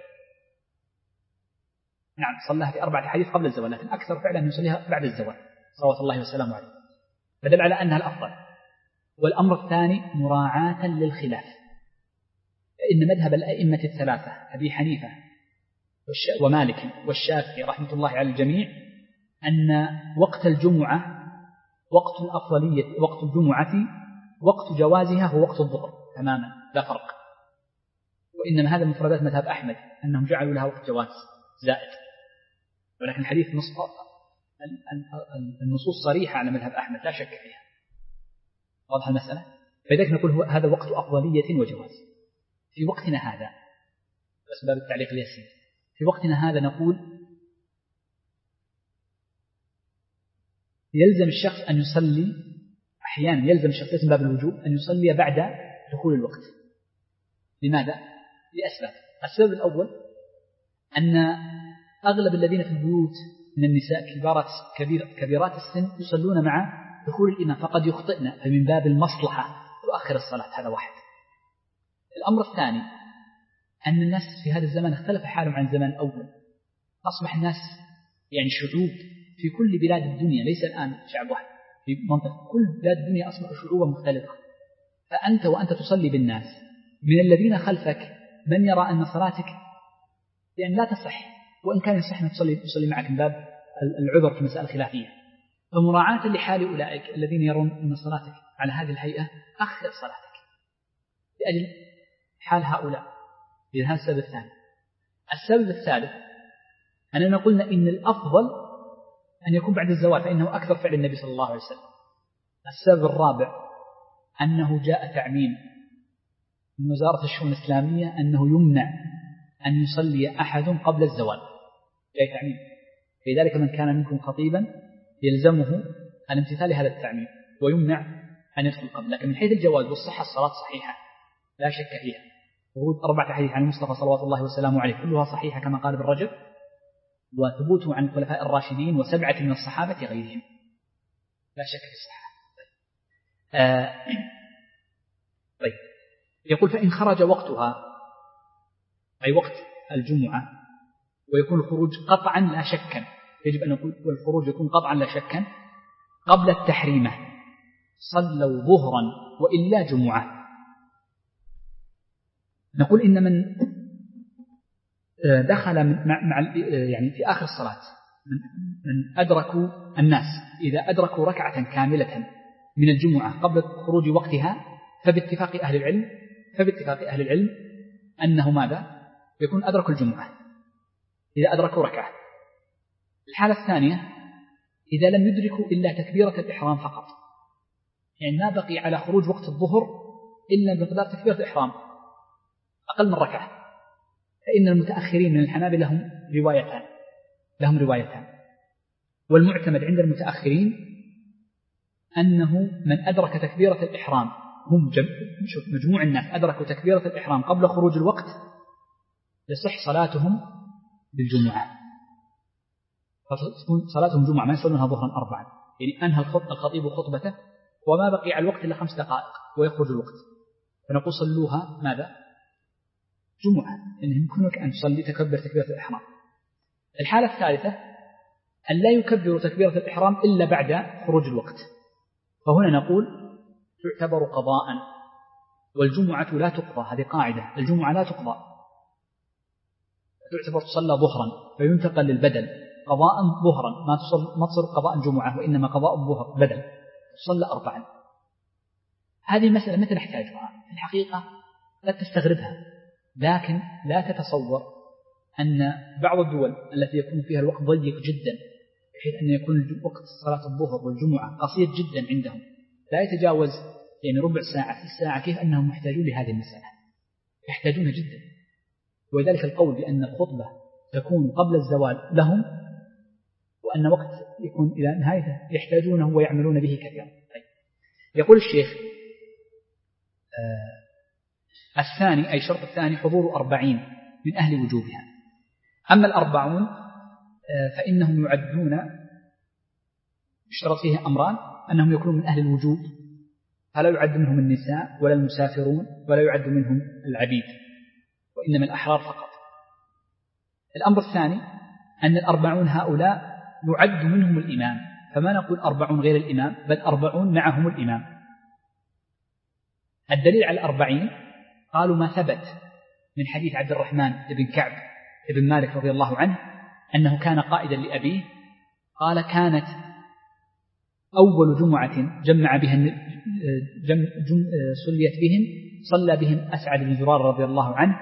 نعم صلىها في أربعة حديث قبل الزوال، لكن أكثر فعل أنه يصليها بعد الزوال صلوات الله وسلامه عليه، فدل على أنها الأفضل. والأمر الثاني مراعاة للخلاف، فإن مذهب الأئمة الثلاثة أبي حنيفة ومالك والشافعي رحمة الله على الجميع أن وقت الجمعة وقت الأفضلية، وقت الجمعة وقت جوازها هو وقت الظهر تماما لا فرق. وإنما هذا مفردات مذهب أحمد أنهم جعلوا لها وقت جواز زائد، ولكن الحديث النصوص صريحة على مذهب أحمد لا شك فيها. واضح المسألة؟ فلذلك نقول هذا وقت أفضلية وجواز. في وقتنا هذا بأسباب التعليق اليسير، في وقتنا هذا نقول يلزم الشخص أن يصلي، أحيانا يلزم الشخص من باب الوجوب أن يصلي بعد دخول الوقت. لماذا؟ لأسباب. السبب الأول أن أغلب الذين في البيوت من النساء كبارات كبيرات السن يصلون مع دخول الإمام فقد يخطئن، فمن باب المصلحة تؤخر الصلاة. هذا واحد. الأمر الثاني أن الناس في هذا الزمان اختلف حالهم عن الزمان الأول، أصبح الناس يعني شعوب في كل بلاد الدنيا، ليس الآن شعب واحد في منطقة، كل بلاد الدنيا أصبح شعوبا مختلفة. فأنت وأنت تصلي بالناس من الذين خلفك من يرى أن صلاتك يعني لا تصح، وإن كان يصح أن تصلي تصلي معك من باب العذر في مسائل خلافية. فمراعاة لحال أولئك الذين يرون أن صلاتك على هذه الهيئة أخر صلاتك لأجل حال هؤلاء. هذا السبب الثاني. السبب الثالث أننا قلنا إن الأفضل أن يكون بعد الزوال، فإنه أكثر فعل النبي صلى الله عليه وسلم. السبب الرابع أنه جاء تعميم من وزارة الشؤون الإسلامية أنه يمنع أن يصلي أحد قبل الزوال، جاء تعميم. لذلك من كان منكم خطيبا يلزمه الامتثال لهذا التعميم ويمنع أن يدخل قبل. لكن من حيث الجواز والصحة الصلاة صحيحة لا شك فيها. ورود أربعة حديث عن المصطفى صلوات الله وسلامه عليه كلها صحيحة كما قال ابن رجب، وثبوته عن الخلفاء الراشدين وسبعة من الصحابة غيرهم لا شك في الصحة. آه طيب يقول فإن خرج وقتها أي وقت الجمعة ويكون الخروج قطعا لا شكا، يجب أن نقول والخروج يكون قطعا لا شكا قبل التحريمة صلوا ظهرا وإلا جمعة. نقول إن من دخل مع يعني في آخر الصلاة من أدركوا الناس إذا أدركوا ركعة كاملة من الجمعة قبل خروج وقتها فباتفاق أهل العلم فباتفاق أهل العلم أنه ماذا؟ يكون أدركوا الجمعة إذا أدركوا ركعة. الحالة الثانية إذا لم يدركوا إلا تكبيرة الإحرام فقط، يعني ما بقي على خروج وقت الظهر إلا بمقدار تكبيرة الإحرام أقل من ركعة، فإن المتأخرين من الحنابلة لهم روايتان لهم روايتان والمعتمد عند المتأخرين أنه من أدرك تكبيرة الإحرام هم مجموع الناس أدركوا تكبيرة الإحرام قبل خروج الوقت يصح صلاتهم بالجمعة، فتكون صلاتهم جمعة ما يصلونها ظهرا أربعا، يعني أنهى الخطيب خطبته وما بقي على الوقت إلا خمس دقائق ويخرج الوقت، فنقول صلوها ماذا؟ جمعة، إنه يمكنك أن تصلي تكبر تكبيرة الإحرام. الحالة الثالثة أن لا يكبر تكبيرة الإحرام إلا بعد خروج الوقت، فهنا نقول تعتبر قضاء، والجمعة لا تقضى، هذه قاعدة، الجمعة لا تقضى، تعتبر تصلى ظهرا فينتقل للبدل قضاء ظهرا، ما تصل ما تصل قضاء جمعة وإنما قضاء الظهر بدل تصلى أربعا. هذه المسألة متى نحتاجها؟ في الحقيقة لا تستغربها، لكن لا تتصور أن بعض الدول التي يكون فيها الوقت ضيق جدا بحيث أن يكون وقت صلاة الظهر والجمعة قصير جدا عندهم لا يتجاوز يعني ربع ساعة في الساعة، كيف أنهم محتاجون لهذه المسألة، يحتاجونها جدا. وذلك القول بأن الخطبة تكون قبل الزوال لهم وأن وقت يكون إلى نهايته يحتاجونه ويعملون به كثيرا. طيب. يقول الشيخ آه الثاني أي شرط الثاني حضور أربعين من أهل وجوبها. أما الأربعون آه فإنهم يعدون يشترط فيه أمران: أنهم يكونون من أهل الوجوب فلا يعد منهم النساء ولا المسافرون ولا يعد منهم العبيد، وإنما الأحرار فقط. الأمر الثاني أن الأربعون هؤلاء يعد منهم الإمام، فما نقول أربعون غير الإمام، بل أربعون معهم الإمام. الدليل على الأربعين قالوا ما ثبت من حديث عبد الرحمن بن كعب بن مالك رضي الله عنه أنه كان قائدا لأبيه، قال: كانت أول جمعة جمع بها جم جم صليت بهم صلى بهم أسعد بن زرار رضي الله عنه،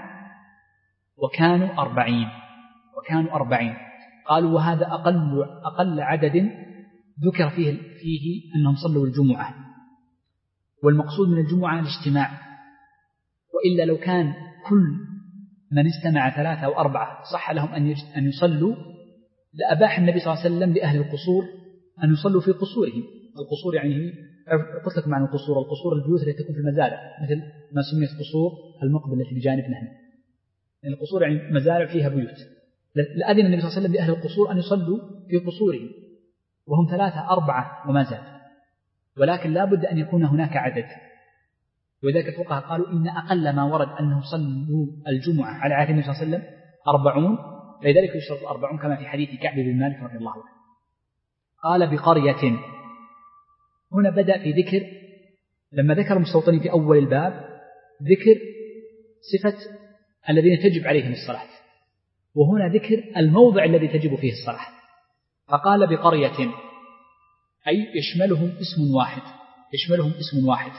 وكانوا أربعين وكانوا أربعين قالوا: وهذا أقل أقل عدد ذكر فيه فيه أنهم صلوا الجمعة، والمقصود من الجمعة الاجتماع، وإلا لو كان كل من استمع ثلاثة أو أربعة صح لهم أن أن يصلوا لأباح النبي صلى الله عليه وسلم لأهل القصور أن يصلوا في قصورهم. القصور يعني قلت لكم عن القصور، القصور البيوت التي تكون في المزارع، مثل ما سميت قصور المقبل التي بجانبنا هنا، يعني القصور يعني مزارع فيها بيوت. لأذن النبي صلى الله عليه وسلم لأهل القصور أن يصلوا في قصورهم، وهم ثلاثة أربعة وما زاد، ولكن لا بد أن يكون هناك عدد. وذلك الفقهاء قالوا إن أقل ما ورد أنهم صلوا الجمعة على عهد النبي صلى الله عليه وسلم أربعون، فلذلك يشترط أربعون كما في حديث كعب بن مالك رضي الله عنه. قال: بقرية. هنا بدأ في ذكر، لما ذكر المستوطنين في أول الباب ذكر صفة الذين تجب عليهم الصلاة، وهنا ذكر الموضع الذي تجب فيه الصلاة. فقال: بقرية أي يشملهم اسم واحد، يشملهم اسم واحد،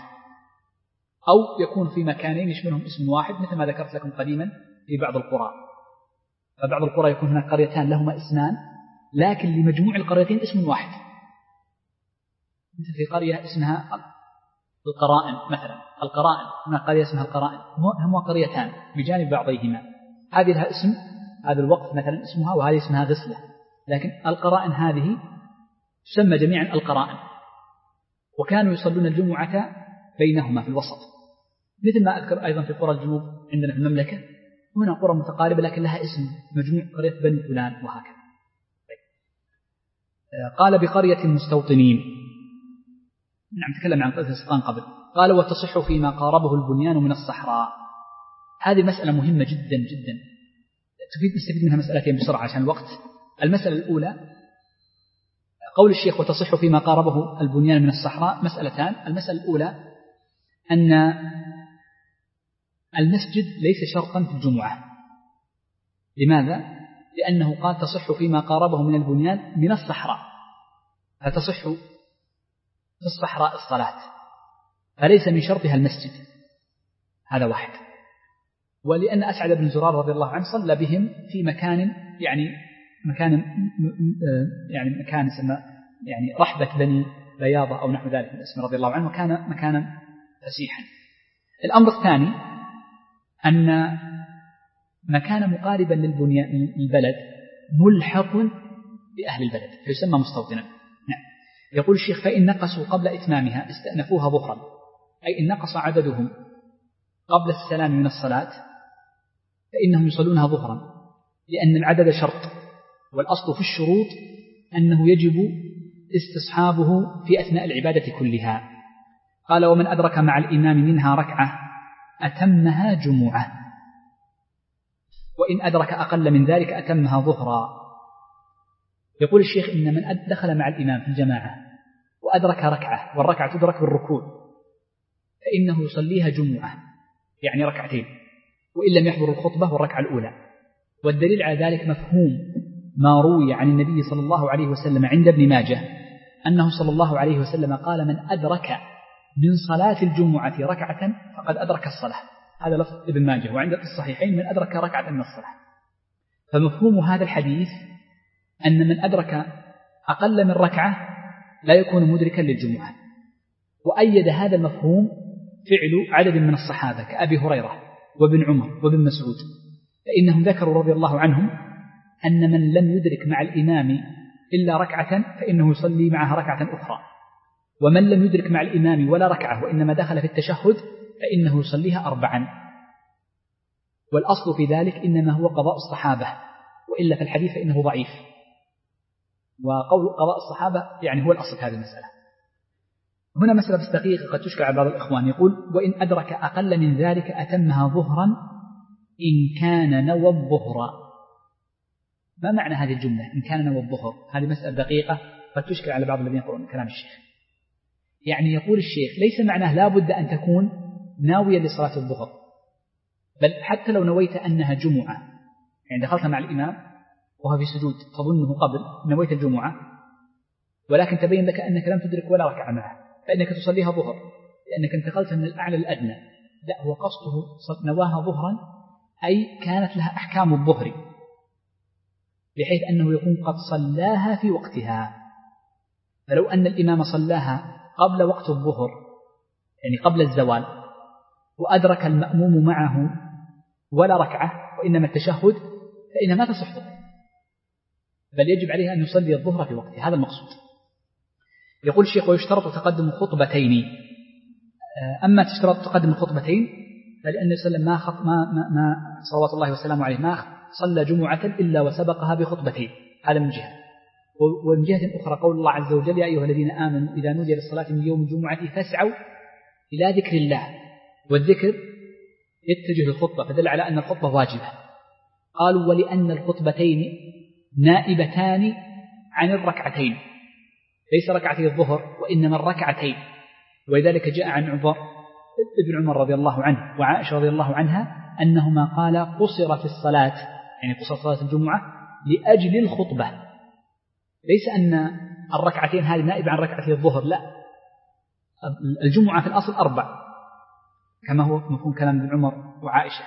أو يكون في مكانين يشملهم اسم واحد، مثل ما ذكرت لكم قديما في بعض القرى. فبعض القرى يكون هناك قريتان لهما اسمان، لكن لمجموع القريتين اسم واحد، مثل في قرية اسمها القرائن مثلا، القرائن هناك قرية اسمها القرائن، هما قريتان بجانب بعضيهما، هذه لها اسم، هذا الوقت مثلا اسمها، وهذه اسمها غسلة، لكن القرائن هذه تسمى جميعا القرائن. وكانوا يصلون الجمعة بينهما في الوسط، مثل ما أذكر أيضا في قرى الجنوب عندنا في المملكة، هنا قرى متقاربة لكن لها اسم مجموع قرية بني فلان وهكذا. قال: بقرية مستوطنين. نعم، تكلم عن قرية السقان قبل. قال: وتصح فيما قاربه البنيان من الصحراء. هذه مسألة مهمة جدا جدا، تفيد نستفيد منها مسألتين بسرعة عشان الوقت. المسألة الأولى قول الشيخ: وتصح فيما قاربه البنيان من الصحراء. مسألتان: المسألة الأولى أن المسجد ليس شرطا في الجمعة. لماذا؟ لأنه قال: تصح فيما قاربه من البنيان من الصحراء، فتصح في الصحراء الصلاة، فليس من شرطها المسجد. هذا واحد. ولأن أسعد بن زرار رضي الله عنه صلى بهم في مكان يعني مكان يعني مكان اسمه يعني رحبة بني بياضة أو نحو ذلك من اسمه رضي الله عنه، وكان مكانا فسيحا. الأمر الثاني أن مكان مقاربا للبنيان البلد ملحق بأهل البلد فيسمى مستوطنا. نعم. يقول الشيخ: فإن نقصوا قبل إتمامها استأنفوها ظهرا، أي إن نقص عددهم قبل السلام من الصلاة فإنهم يصلونها ظهرا، لأن العدد شرط، والأصل في الشروط أنه يجب استصحابه في أثناء العبادة كلها. قال: ومن أدرك مع الإمام منها ركعة أتمها جمعة، وإن أدرك أقل من ذلك أتمها ظهرا. يقول الشيخ: إن من دخل مع الإمام في الجماعة وأدرك ركعة، والركعة تدرك بالركوع، فإنه يصليها جمعة يعني ركعتين، وإن لم يحضر الخطبة والركعة الأولى. والدليل على ذلك مفهوم ما روي عن النبي صلى الله عليه وسلم عند ابن ماجه أنه صلى الله عليه وسلم قال: من أدرك من صلاة الجمعة ركعة فقد أدرك الصلاة. هذا لفظ ابن ماجه، وعند الصحيحين: من أدرك ركعة من الصلاة. فمفهوم هذا الحديث أن من أدرك أقل من ركعة لا يكون مدركا للجمعة. وأيد هذا المفهوم فعل عدد من الصحابة كأبي هريرة وابن عمر وابن مسعود، فإنهم ذكروا رضي الله عنهم أن من لم يدرك مع الإمام إلا ركعة فإنه يصلي معها ركعة أخرى، ومن لم يدرك مع الإمام ولا ركعة وإنما دخل في التشهد فإنه يصليها أربعا، والأصل في ذلك إنما هو قضاء الصحابة، وإلا في الحديث فإنه ضعيف، وقول قضاء الصحابة يعني هو الأصل في هذه المسألة. هنا مسألة بس دقيقة قد تشكل على بعض الإخوان، يقول وإن أدرك أقل من ذلك أتمها ظهرا إن كان نوى الظهر. ما معنى هذه الجملة إن كان نوى الظهر؟ هذه مسألة دقيقة قد تشكل على بعض الذين يقرؤون كلام الشيخ. يعني يقول الشيخ ليس معناه لا بد أن تكون ناوية لصلاة الظهر، بل حتى لو نويت أنها جمعة، يعني دخلت مع الإمام وهو في سجود تظنه قبل نويت الجمعة، ولكن تبين لك أنك لم تدرك ولا ركعة معه، فإنك تصليها ظهر لأنك انتقلت من الأعلى للأدنى. لا، هو قصده نواها ظهرا أي كانت لها أحكام الظهر، بحيث أنه يكون قد صلاها في وقتها. فلو أن الإمام صلاها قبل وقت الظهر يعني قبل الزوال، وأدرك المأموم معه ولا ركعة وإنما التشهد، فإنها ما تصح ظهر، بل يجب عليها أن يصلي الظهر في وقتها. هذا المقصود. يقول الشيخ ويشترط تقدم خطبتين. أما تشترط تقدم الخطبتين فلأن وسلم ما, خط ما, ما, ما صلوات الله وسلامه عليه ما صلى جمعة إلا وسبقها بخطبتين. هذا من جهة. ومن جهة أخرى قول الله عز وجل يا أيها الذين آمنوا إذا نودي للصلاة من يوم الجمعة فاسعوا إلى ذكر الله، والذكر يتجه للخطبة، فدل على أن الخطبة واجبة. قالوا ولأن الخطبتين نائبتان عن الركعتين، ليس ركعتي الظهر وإنما الركعتين، ولذلك جاء عن عمر ابن عمر رضي الله عنه وعائشة رضي الله عنها أنهما قال قصرت الصلاة، يعني قصرت صلاة الجمعة لأجل الخطبة، ليس أن الركعتين هذه نائبة عن ركعتي الظهر، لا، الجمعة في الأصل أربع كما هو مفهوم كلام ابن عمر وعائشة،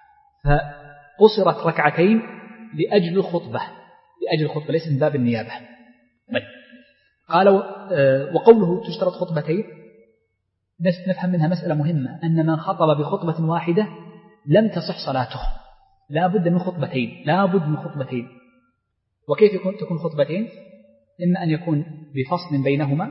فقصرت ركعتين لأجل الخطبة، لأجل الخطبة ليس من باب النيابة. طيب. قال وقوله تشترط خطبتين نفهم منها مسألة مهمة، أن من خطب بخطبة واحدة لم تصح صلاته، لا بد من خطبتين، لا بد من خطبتين. وكيف يكون تكون خطبتين؟ إما أن يكون بفصل بينهما،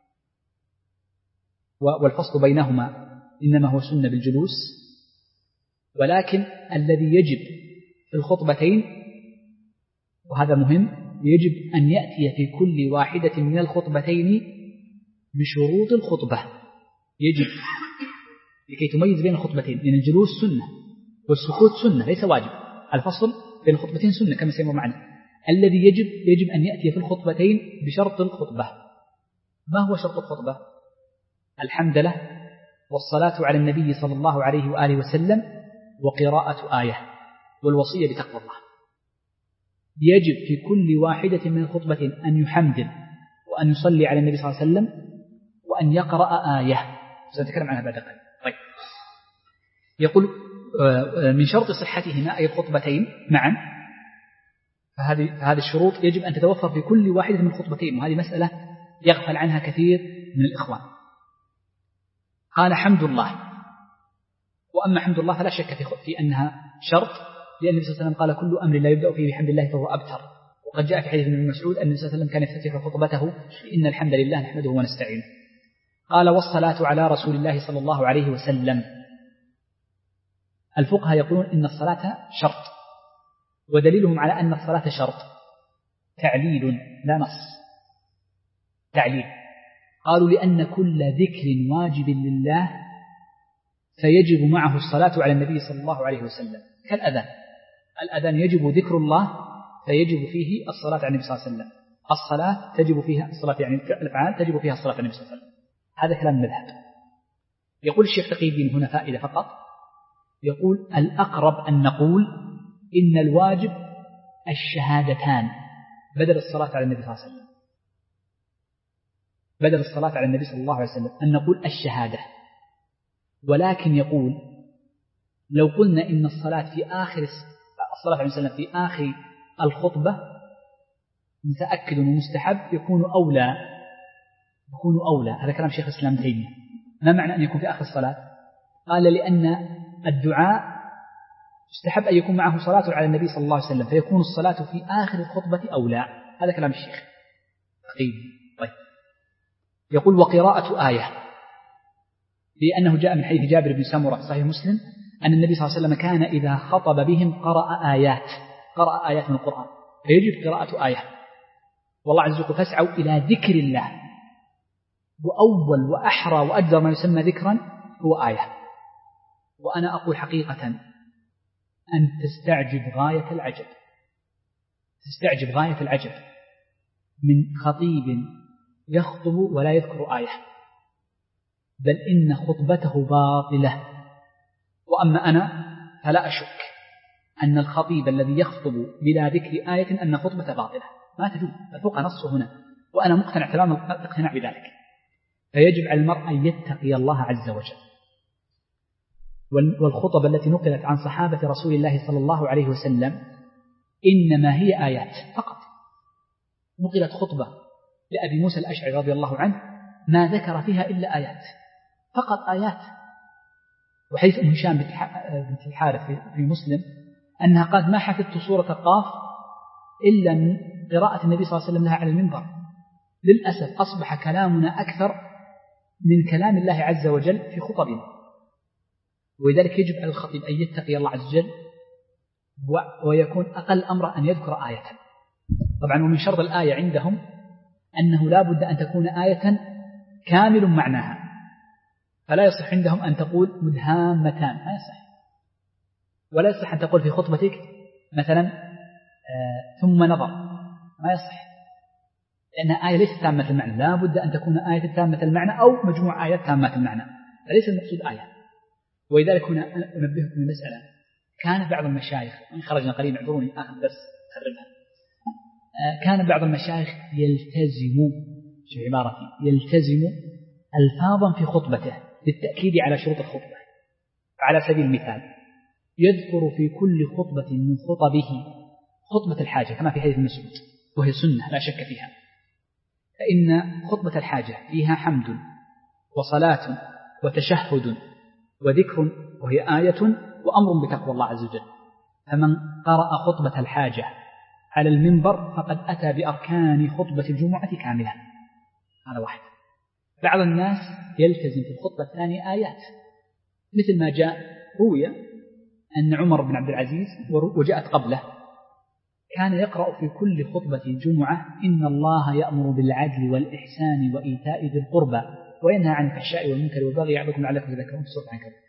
والفصل بينهما إنما هو سنة بالجلوس، ولكن الذي يجب في الخطبتين وهذا مهم يجب أن يأتي في كل واحدة من الخطبتين بشروط الخطبة، يجب لكي تميز بين الخطبتين، لأن الجلوس سنة والسكوت سنة ليس واجب، الفصل بين الخطبتين سنة كما سيما معنا. الذي يجب يجب أن يأتي في الخطبتين بشرط الخطبة. ما هو شرط الخطبة؟ الحمد لله والصلاة على النبي صلى الله عليه وآله وسلم وقراءة آية والوصية بتقوى الله. يجب في كل واحدة من الخطبتين أن يحمد وأن يصلي على النبي صلى الله عليه وسلم وأن يقرأ آية، سنتكلم عنها بعد قليل. طيب. يقول من شرط صحتهما أي الخطبتين معا، فهذه هذه الشروط يجب أن تتوفر في كل واحدة من الخطبتين، وهذه مسألة يغفل عنها كثير من الإخوان. قال حمد الله، وأما حمد الله فلا شك في أنها شرط، لأن النبي صلى الله عليه وسلم قال كل أمر لا يبدأ فيه بحمد الله فهو أبتر. وقد جاء في حديث ابن مسعود أن النبي صلى الله عليه وسلم كان يفتتح خطبته إن الحمد لله نحمده ونستعينه. قال والصلاة على رسول الله صلى الله عليه وسلم. الفقهاء يقولون إن الصلاة شرط، ودليلهم على أن الصلاة شرط تعليل لا نص. تعليل قالوا لأن كل ذكر واجب لله فيجب معه الصلاة على النبي صلى الله عليه وسلم، كالأذان. الأذان يجب ذكر الله فيجب فيه الصلاة على النبي صلى الله عليه وسلم، الصلاة تجب فيها الصلاة يعني الأفعال تجب فيها الصلاة على النبي صلى الله عليه وسلم. هذا كلام المذهب. يقول الشيخ تقي الدين هنا فائدة فقط، يقول الأقرب أن نقول إن الواجب الشهادتان بدل الصلاة على النبي صلى الله عليه وسلم، بدل الصلاة على النبي صلى الله عليه وسلم أن نقول الشهادة. ولكن يقول لو قلنا إن الصلاة في آخر الصلاة عليه وسلم في آخر الخطبة متأكد ومستحب يكون أولى، يكون أولى. هذا كلام شيخ الإسلام ابن تيمية. ما معنى أن يكون في آخر الصلاة؟ قال لأن الدعاء يستحب أن يكون معه صلاة على النبي صلى الله عليه وسلم، فيكون الصلاة في آخر الخطبة أولى. هذا كلام الشيخ تقي. طيب. يقول وقراءة آية، لأنه جاء من حديث جابر بن سمرة في صحيح مسلم أن النبي صلى الله عليه وسلم كان إذا خطب بهم قرأ آيات قرأ آيات من القرآن، فيجب قراءة آية. والله عز وجل فاسعوا إلى ذكر الله، وأول وأحرى وأجدر ما يسمى ذكرا هو آية. وأنا أقول حقيقة أن تستعجب غاية العجب، تستعجب غاية العجب من خطيب يخطب ولا يذكر آية، بل إن خطبته باطلة. وأما أنا فلا أشك أن الخطيب الذي يخطب بلا ذكر آية أن خطبة باطلة، ما تجوز، الفقهاء نصه هنا، وأنا مقتنع تمام الاقتناع بذلك. فيجب على المرء أن يتقي الله عز وجل. والخطب التي نقلت عن صحابة رسول الله صلى الله عليه وسلم إنما هي آيات فقط. نقلت خطبة لأبي موسى الأشعري رضي الله عنه ما ذكر فيها إلا آيات فقط، آيات. وحديث أم هشام بنت الحارث في مسلم أنها قالت ما حفظت سورة القاف إلا من قراءة النبي صلى الله عليه وسلم لها على المنبر. للأسف أصبح كلامنا أكثر من كلام الله عز وجل في خطبنا، ولذلك يجب على الخطيب أن يتقي الله عز وجل ويكون أقل أمر أن يذكر آية. طبعا ومن شرط الآية عندهم أنه لا بد أن تكون آية كامل معناها، فلا يصح عندهم أن تقول مدهامتان، ما يصح. ولا يصح أن تقول في خطبتك مثلا آه ثم نظر، ما يصح، لأنها آية ليست تامة المعنى. لا بد أن تكون آية تامة المعنى أو مجموعة آيات تامة المعنى، فليس المقصود آية. ولذلك هنا أنبهكم المسألة، كان بعض المشايخ، إن خرجنا قليلا اعذروني آخر بس أخربها، آه كان بعض المشايخ يلتزم في عبارتي يلتزم ألفاظا في خطبته للتأكيد على شروط الخطبة. على سبيل المثال يذكر في كل خطبة من خطبه خطبة الحاجة كما في حديث مسعود، وهي سنة لا شك فيها، فإن خطبة الحاجة فيها حمد وصلاة وتشهد وذكر، وهي آية وأمر بتقوى الله عز وجل. فمن قرأ خطبة الحاجة على المنبر فقد أتى بأركان خطبة الجمعة كاملة. هذا واحد. بعض الناس يلتزم في الخطبة الثانية آيات، مثل ما جاء روي أن عمر بن عبد العزيز وجاءت قبله كان يقرأ في كل خطبة الجمعة إن الله يأمر بالعدل والإحسان وإيتاء ذي القربى وينهى عن الفحشاء والمنكر والبغي يعظكم لعلكم تذكرون في سورة العنكبوت.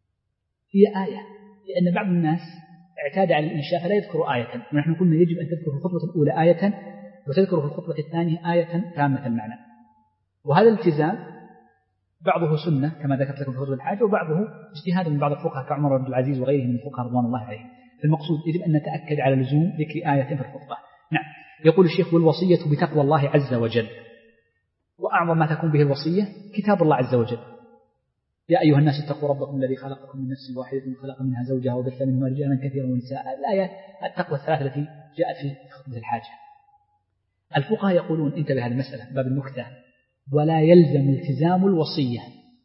هي آية، لأن بعض الناس اعتاد على الإنشاء فلا يذكر آية، ونحن قلنا يجب أن تذكر في الخطبة الأولى آية وتذكر في الخطبة الثانية آية تامة المعنى. وهذا الالتزام بعضه سنة كما ذكرت لكم في خطبة الحاجة، وبعضه اجتهاد من بعض الفقهاء كعمر بن العزيز وغيره من الفقهاء رضوان الله عليهم. المقصود يجب أن نتأكد على لزوم ذكر آية في الخطبة. نعم. يقول الشيخ والوصية بتقوى الله عز وجل، وأعظم ما تكون به الوصية كتاب الله عز وجل. يا أيها الناس اتقوا ربكم الذي خلقكم من نفس واحدة وخلق منها زوجها وبث منهما رجالا كثيرا ونساء. الآيات التقوى الثلاثة التي جاءت في خطبة الحاجة. الفقهاء يقولون انتبه هذه المسألة باب النكتة، ولا يلزم التزام الوصية.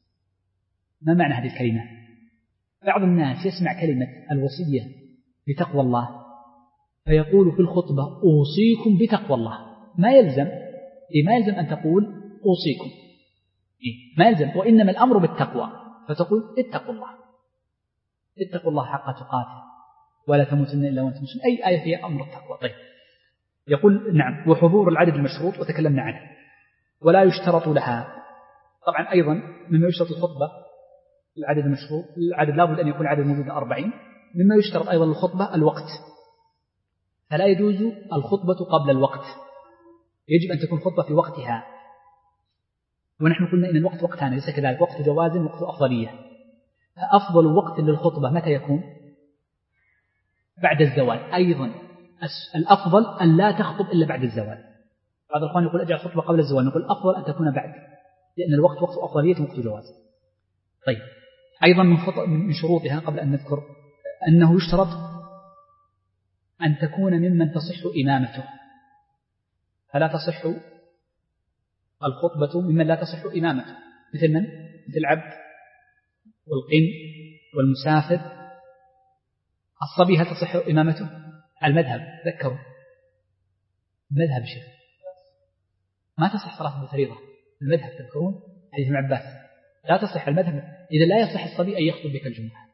ما معنى هذه الكلمة؟ بعض الناس يسمع كلمة الوصية بتقوى الله فيقول في الخطبة أوصيكم بتقوى الله. ما يلزم إيه؟ ما يلزم أن تقول أوصيكم إيه؟ ما يلزم، وإنما الأمر بالتقوى، فتقول اتقوا الله، اتقوا الله حق تقاته ولا تموتن إلا وأنتم مسلمون. أي آية فيها أمر التقوى. طيب يقول نعم. وحضور العدد المشروط وتكلمنا عنه، ولا يشترط لها. طبعا أيضا مما يشترط الخطبة العدد المشروط، العدد لابد أن يكون عدد موجود أربعين. مما يشترط أيضا الخطبة الوقت، فلا يجوز الخطبة قبل الوقت، يجب أن تكون خطبة في وقتها. ونحن قلنا إن الوقت وقتان ليس كذلك، وقت جواز وقت أفضلية. فأفضل وقت للخطبة متى يكون؟ بعد الزوال. أيضا الأفضل أن لا تخطب إلا بعد الزوال. بعض الأخوان يقول أجعل خطبة قبل الزوال، نقول أفضل أن تكون بعد، لأن الوقت وقت أفضلية وقت جواز. طيب أيضا من, من شروطها قبل أن نذكر أنه يشترط أن تكون ممن تصح إمامته، فلا تصح الخطبة ممن لا تصح إمامته، مثل من؟ مثل العبد والقن والمسافر. الصبي هل تصح إمامته؟ المذهب ذكروا المذهب شيخ ما تصح صلاة الفريضة. المذهب تذكرون حديث ابن عباس لا تصح المذهب إذا لا يصح الصبي أن يخطب بك الجمعة.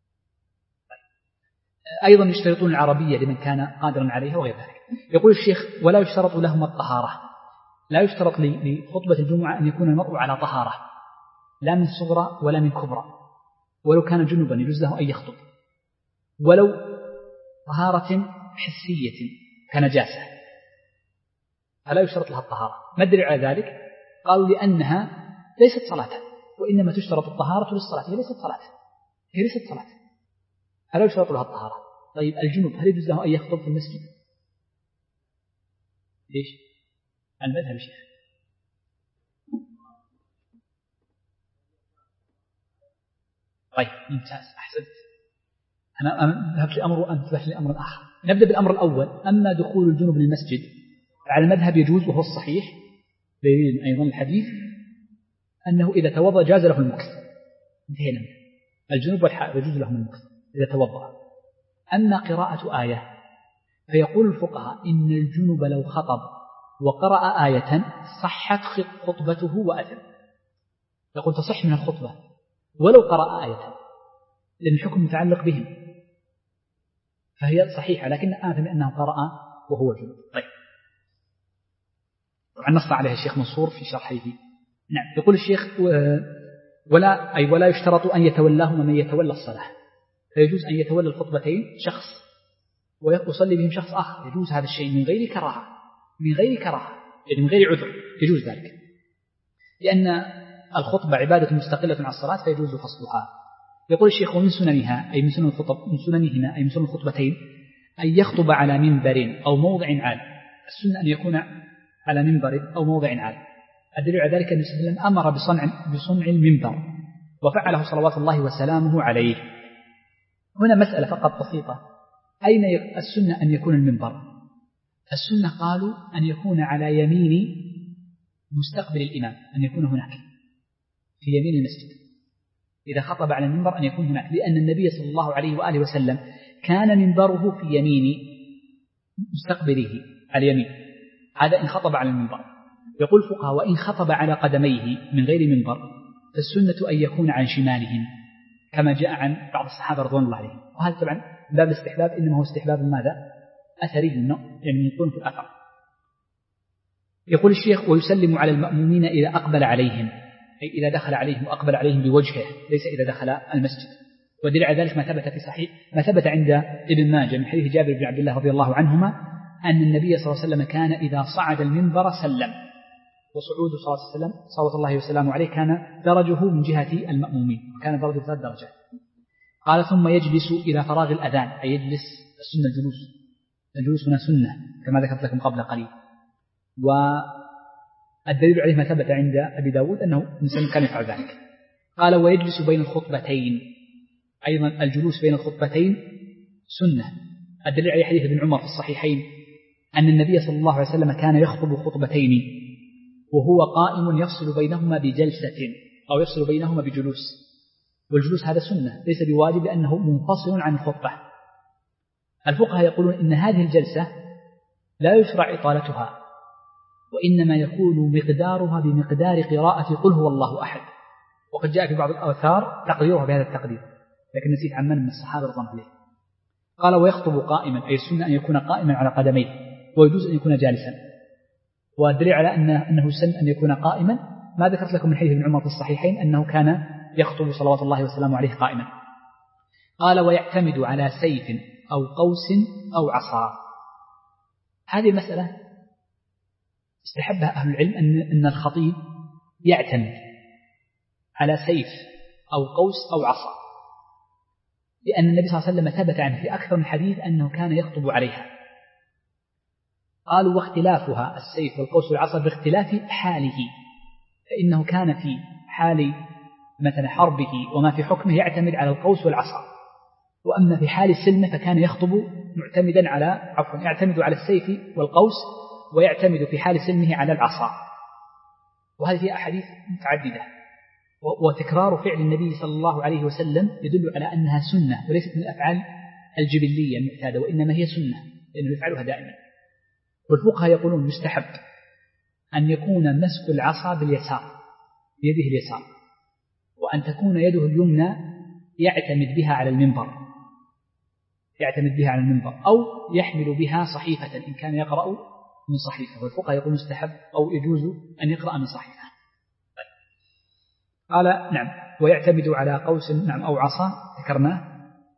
أيضا يشترطون العربية لمن كان قادرا عليها وغير ذلك. يقول الشيخ ولا يشترط لهم الطهارة، لا يشترط لخطبة الجمعة أن يكون المرء على طهارة لا من صغرى ولا من كبرى، ولو كان جنبا يجوز له أن يخطب، ولو طهارة حسية كنجاسة فلا يشترط لها الطهارة. ما الدليل على ذلك؟ قالوا لأنها ليست صلاة، وإنما تشترط الطهارة للصلاة، هي ليست صلاة هي ليست صلاة فلا يشترط لها الطهارة. طيب الجنوب هل يجوز له أن يخطب في المسجد؟ ليش؟ المذهب شيخ. طيب ممتاز أحسنت. أنا ذهبت لأمر وأنت ذهبت لأمر آخر. نبدأ بالأمر الأول. أما دخول الجنوب للمسجد على المذهب يجوز، وهو الصحيح دليل أيضا الحديث أنه إذا توضأ جاز له المكث. انتهينا. الجنوب والحائض يجوز لهم المكث إذا توضأ. أما قراءة آية فيقول الفقهاء إن الجنوب لو خطب وقرأ آية صحت خطبته وأثم. يقول تصح من الخطبة ولو قرأ آية لأن الحكم متعلق بهم، فهي صحيحة، لكن آثم أنه قرأ وهو جنوب. طيب طبعا نص عليها الشيخ منصور في شرحه. نعم. يقول الشيخ ولا أي ولا يشترط أن يتولاهما من يتولى الصلاة، فيجوز أن يتولى الخطبتين شخص ويصلي بهم شخص آخر، يجوز هذا الشيء من غير كراهة من غير كراهة يعني من غير عذر، يجوز ذلك، لأن الخطبة عبادة مستقلة عن الصلاة فيجوز فصلها. يقول الشيخ ومن سننها أي من سنن الخطب من سننهما أي من سنن الخطبتين أن يخطب على منبر أو موضع عال. السنة أن يكون على منبر أو موضع عال. الدليل على ذلك أن النبي صلى الله عليه وسلم أمر بصنع بصنع المنبر وفعله صلوات الله وسلامه عليه. هنا مسألة فقط بسيطة، أين السنة أن يكون المنبر؟ السنة قالوا أن يكون على يمين مستقبل الإمام، أن يكون هناك في يمين المسجد إذا خطب على المنبر أن يكون هناك، لأن النبي صلى الله عليه وآله وسلم كان منبره في يمين مستقبله على اليمين، هذا إن خطب على المنبر. يقول الفقهاء وإن خطب على قدميه من غير منبر فالسنة أن يكون عن شمالهم كما جاء عن بعض الصحابة رضوان الله عليهم، وهذا طبعا باب الاستحباب إنما هو استحباب ماذا؟ أثري، يعني يكون في الأثر. يقول الشيخ ويسلم على المأمومين إذا أقبل عليهم، أي إذا دخل عليهم وأقبل عليهم بوجهه ليس إذا دخل المسجد. ودليل على ذلك ما ثبت في صحيح ما ثبت عند ابن ماجه من حديث جابر بن عبد الله رضي الله عنهما أن النبي صلى الله عليه وسلم كان إذا صعد المنبر سلم، وصعود صلى الله عليه وسلم صلوات الله وسلامه عليه كان درجه من جهة المأمومين، كان درجة ثلاث درجات. قال ثم يجلس إلى فراغ الأذان، أي يجلس السنة الجلوس، الجلوس هنا سنة كما ذكرت لكم قبل قليل. والدليل عليه ما ثبت عند أبي داود أنه الإنسان كان يفعل ذلك. قال ويجلس بين الخطبتين، أيضا الجلوس بين الخطبتين سنة. الدليل عليه حديث ابن عمر في الصحيحين أن النبي صلى الله عليه وسلم كان يخطب خطبتين وهو قائم يفصل بينهما بجلسة أو يفصل بينهما بجلوس، والجلوس هذا سنة ليس بواجب لأنه منفصل عن الخطبة. الفقهاء يقولون إن هذه الجلسة لا يشرع إطالتها، وإنما يكون مقدارها بمقدار قراءة قل هو الله أحد، وقد جاء في بعض الآثار تقديرها بهذا التقدير لكن نسيت عن من من الصحابة رضي الله عليهم. قال ويخطب قائما، أي السنة أن يكون قائما على قدميه، ويجوز أن يكون جالسا. والدليل على أنه, أنه سن أن يكون قائما ما ذكرت لكم من حديث ابن عمر في الصحيحين أنه كان يخطب صلوات الله وسلامه عليه قائما. قال ويعتمد على سيف أو قوس أو عصا. هذه المسألة استحبها أهل العلم أن, أن الخطيب يعتمد على سيف أو قوس أو عصا، لأن النبي صلى الله عليه وسلم ثبت عنه في أكثر من حديث أنه كان يخطب عليها. قالوا واختلافها السيف والقوس والعصا باختلاف حاله، فإنه كان في حال مثلا حربه وما في حكمه يعتمد على القوس والعصا، وأما في حال السلم فكان يخطب معتمدا على عفوا يعتمد على السيف والقوس، ويعتمد في حال سلمه على العصا. وهذه أحاديث متعددة، وتكرار فعل النبي صلى الله عليه وسلم يدل على أنها سنة وليست من الأفعال الجبلية المعتادة، وإنما هي سنة لأنه يفعلها دائما. والفقهاء يقولون مستحب أن يكون مسك العصا باليسار بيده اليسار، وأن تكون يده اليمنى يعتمد بها على المنبر يعتمد بها على المنبر أو يحمل بها صحيفة إن كان يقرأ من صحيفة، والفقهاء يقول مستحب أو يجوز أن يقرأ من صحيفة. قال نعم ويعتمد على قوس نعم أو عصا ذكرناه.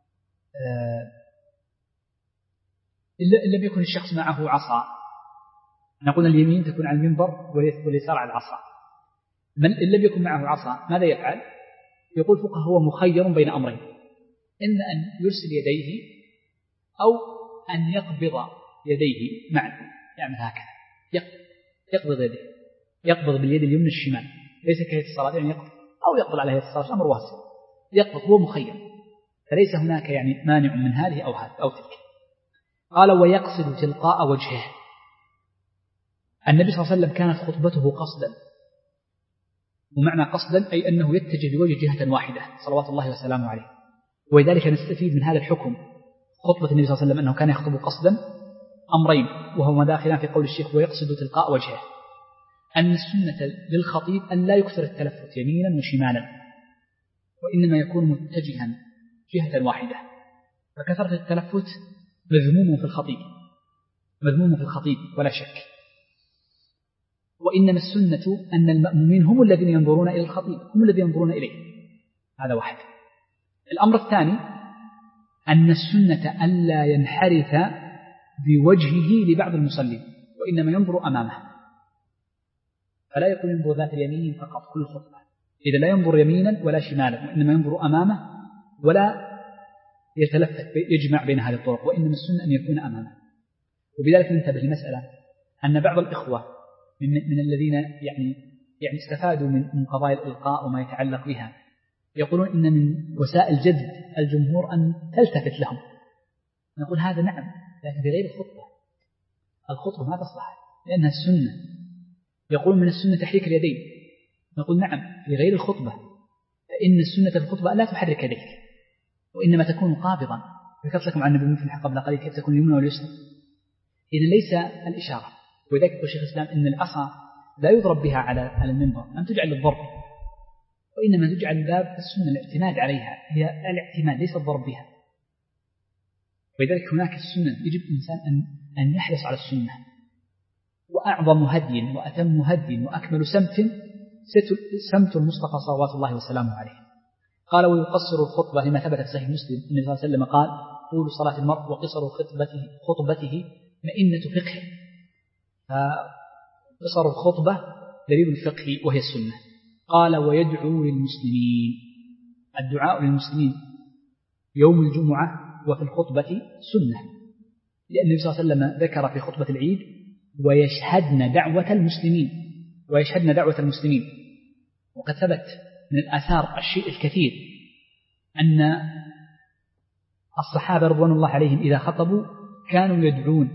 إن لم يكن الشخص معه عصا نقول اليمين تكون على المنبر واليسار على العصا. من إن لم يكن معه عصا ماذا يفعل؟ يقول فقه هو مخير بين أمرين، إن أن يرسل يديه أو أن يقبض يديه معا، يعمل هكذا يقبض يديه، يقبض باليد اليمنى الشمال ليس كهيئة الصلاة يعني يقبض، أو يقبض على هيئة الصلاة أمر واسع، يقبض هو مخير، فليس هناك يعني مانع من هذه أو هذه أو تلك. قال ويقصد تلقاء وجهه. النبي صلى الله عليه وسلم كانت خطبته قصدا، ومعنى قصدا أي أنه يتجه لوجه جهة واحدة صلوات الله وسلامه عليه، ولذلك نستفيد من هذا الحكم خطبة النبي صلى الله عليه وسلم أنه كان يخطب قصدا أمرين وهو مداخلان في قول الشيخ ويقصد تلقاء وجهه، أن السنة للخطيب أن لا يكثر التلفت يمينا وشمالا، وإنما يكون متجها جهة واحدة، فكثرة التلفت مذموم في الخطيب مذموم في الخطيب ولا شك، وإنما السنة أن المأمومين هم الذين ينظرون إلى الخطيب، هم الذين ينظرون إليه. هذا واحد. الأمر الثاني أن السنة ألا ينحرف بوجهه لبعض المصلين، وإنما ينظر أمامه، فلا يكون ينظر ذات اليمين فقط كل الخطبة، إذا لا ينظر يمينا ولا شمالا، وإنما ينظر أمامه ولا يتلفت يجمع بين هذه الطرق، وإنما السنة أن يكون أمامه. وبذلك ننتبه لمسألة أن بعض الإخوة من, من الذين يعني يعني استفادوا من, من قضايا الإلقاء وما يتعلق بها يقولون إن من وسائل جذب الجمهور أن تلتفت لهم. نقول هذا نعم، لكن في غير الخطبة، الخطبة ما تصلح لأنها السنة. يقول من السنة تحريك اليدين، نقول نعم في غير الخطبة، فإن السنة في الخطبة لا تحرك يديك، وإنما تكون قابضا. ذكرت لكم عن النبي في قبل قليل كيف تكون اليمنى واليسرى، إذا ليس الإشارة. وذلك يقول شيخ الإسلام إن العصا لا يضرب بها على المنبر، لم تجعل للضرب، وإنما تجعل باب السنة الاعتماد عليها، هي الاعتماد ليس الضرب بها. ولذلك هناك السنة يجب الإنسان أن أن يحرص على السنة. وأعظم هدي وأتم هدي وأكمل سمت سمت المصطفى صلوات الله وسلامه عليه. قال ويقصر الخطبة لما ثبت في صحيح مسلم النبي صلى الله عليه وسلم قال طول صلاة المرء وقصر خطبته خطبته مئنة فقه. فقصر الخطبة دليل الفقه وهي السنة. قال ويدعو للمسلمين، الدعاء للمسلمين يوم الجمعة وفي الخطبة سنة، لأن النبي صلى الله عليه وسلم ذكر في خطبة العيد ويشهدن دعوة المسلمين ويشهدن دعوة المسلمين. وقد ثبت من الآثار الشيء الكثير أن الصحابة رضوان الله عليهم إذا خطبوا كانوا يدعون.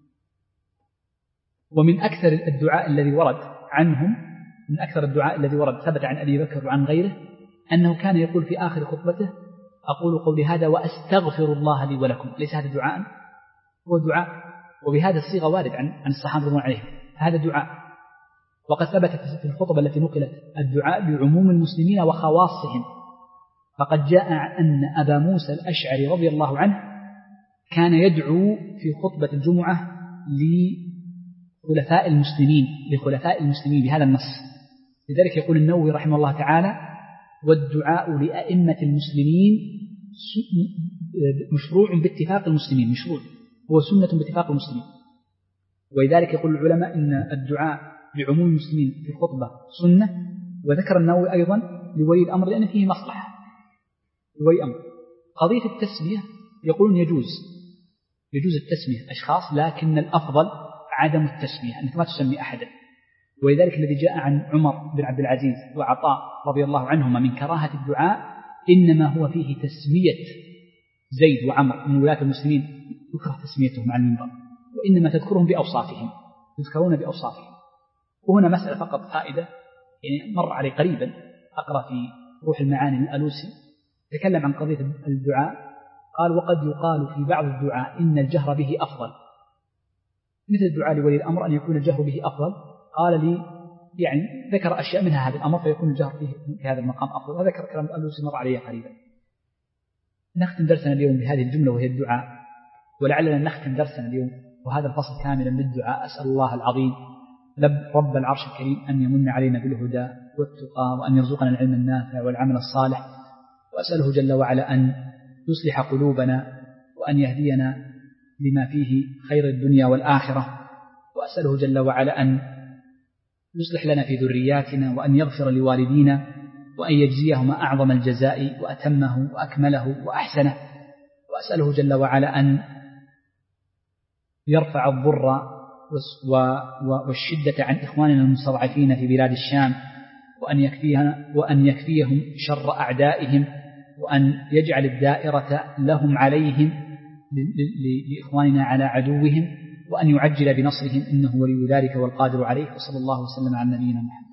ومن أكثر الدعاء الذي ورد عنهم من أكثر الدعاء الذي ورد ثبت عن أبي بكر وعن غيره أنه كان يقول في آخر خطبته أقول قولي هذا وأستغفر الله لي ولكم. ليس هذا دعاء، هو دعاء، وبهذا الصيغة وارد عن عن الصحابة رضوان عليهم، هذا دعاء. وقد ثبت في الخطبة التي نقلت الدعاء بعموم المسلمين وخواصهم. فقد جاء أن أبا موسى الأشعري رضي الله عنه كان يدعو في خطبة الجمعة لخلفاء المسلمين لخلفاء المسلمين بهذا النص. لذلك يقول النووي رحمه الله تعالى والدعاء لأئمة المسلمين مشروع باتفاق المسلمين، مشروع هو سنة باتفاق المسلمين. ولذلك يقول العلماء إن الدعاء لعموم المسلمين في الخطبة سنة. وذكر النووي أيضا لولي الأمر لأن فيه مصلحة لولي الأمر. قضية التسمية يقولون يجوز يجوز التسمية أشخاص، لكن الأفضل عدم التسمية، أنك ما تسمي أحدا. ولذلك الذي جاء عن عمر بن عبد العزيز وعطاء رضي الله عنهما من كراهة الدعاء إنما هو فيه تسمية زيد وعمر من ولاة المسلمين، يكره تسميتهم عن المنبر، وإنما تذكرهم بأوصافهم يذكرون بأوصافهم. وهنا مسألة فقط فائدة، يعني مر علي قريبا أقرأ في روح المعاني للألوسي تكلم عن قضية الدعاء. قال وقد يقال في بعض الدعاء إن الجهر به أفضل، مثل الدعاء لولي الأمر أن يكون الجهر به أفضل. قال لي يعني ذكر أشياء منها هذا الأمر فيكون الجهر فيه في هذا المقام أفضل. وذكر كلام الألوسي مر عليه قريبا. نختم درسنا اليوم بهذه الجملة وهي الدعاء، ولعلنا نختم درسنا اليوم وهذا الفصل كاملا بالدعاء. أسأل الله العظيم رب العرش الكريم أن يمن علينا بالهدى والتقى، وأن يرزقنا العلم النافع والعمل الصالح، وأسأله جل وعلا أن يصلح قلوبنا وأن يهدينا لما فيه خير الدنيا والآخرة، وأسأله جل وعلا أن يصلح لنا في ذرياتنا، وأن يغفر لوالدينا، وأن يجزيهما أعظم الجزاء وأتمه وأكمله وأحسنه، وأسأله جل وعلا أن يرفع الضر والشدة عن إخواننا المستضعفين في بلاد الشام، وأن يكفيها وأن يكفيهم شر أعدائهم، وأن يجعل الدائرة لهم عليهم لإخواننا على عدوهم، وأن يعجل بنصرهم إنه ولي ذلك والقادر عليه. وصلى الله وسلم على نبينا محمد.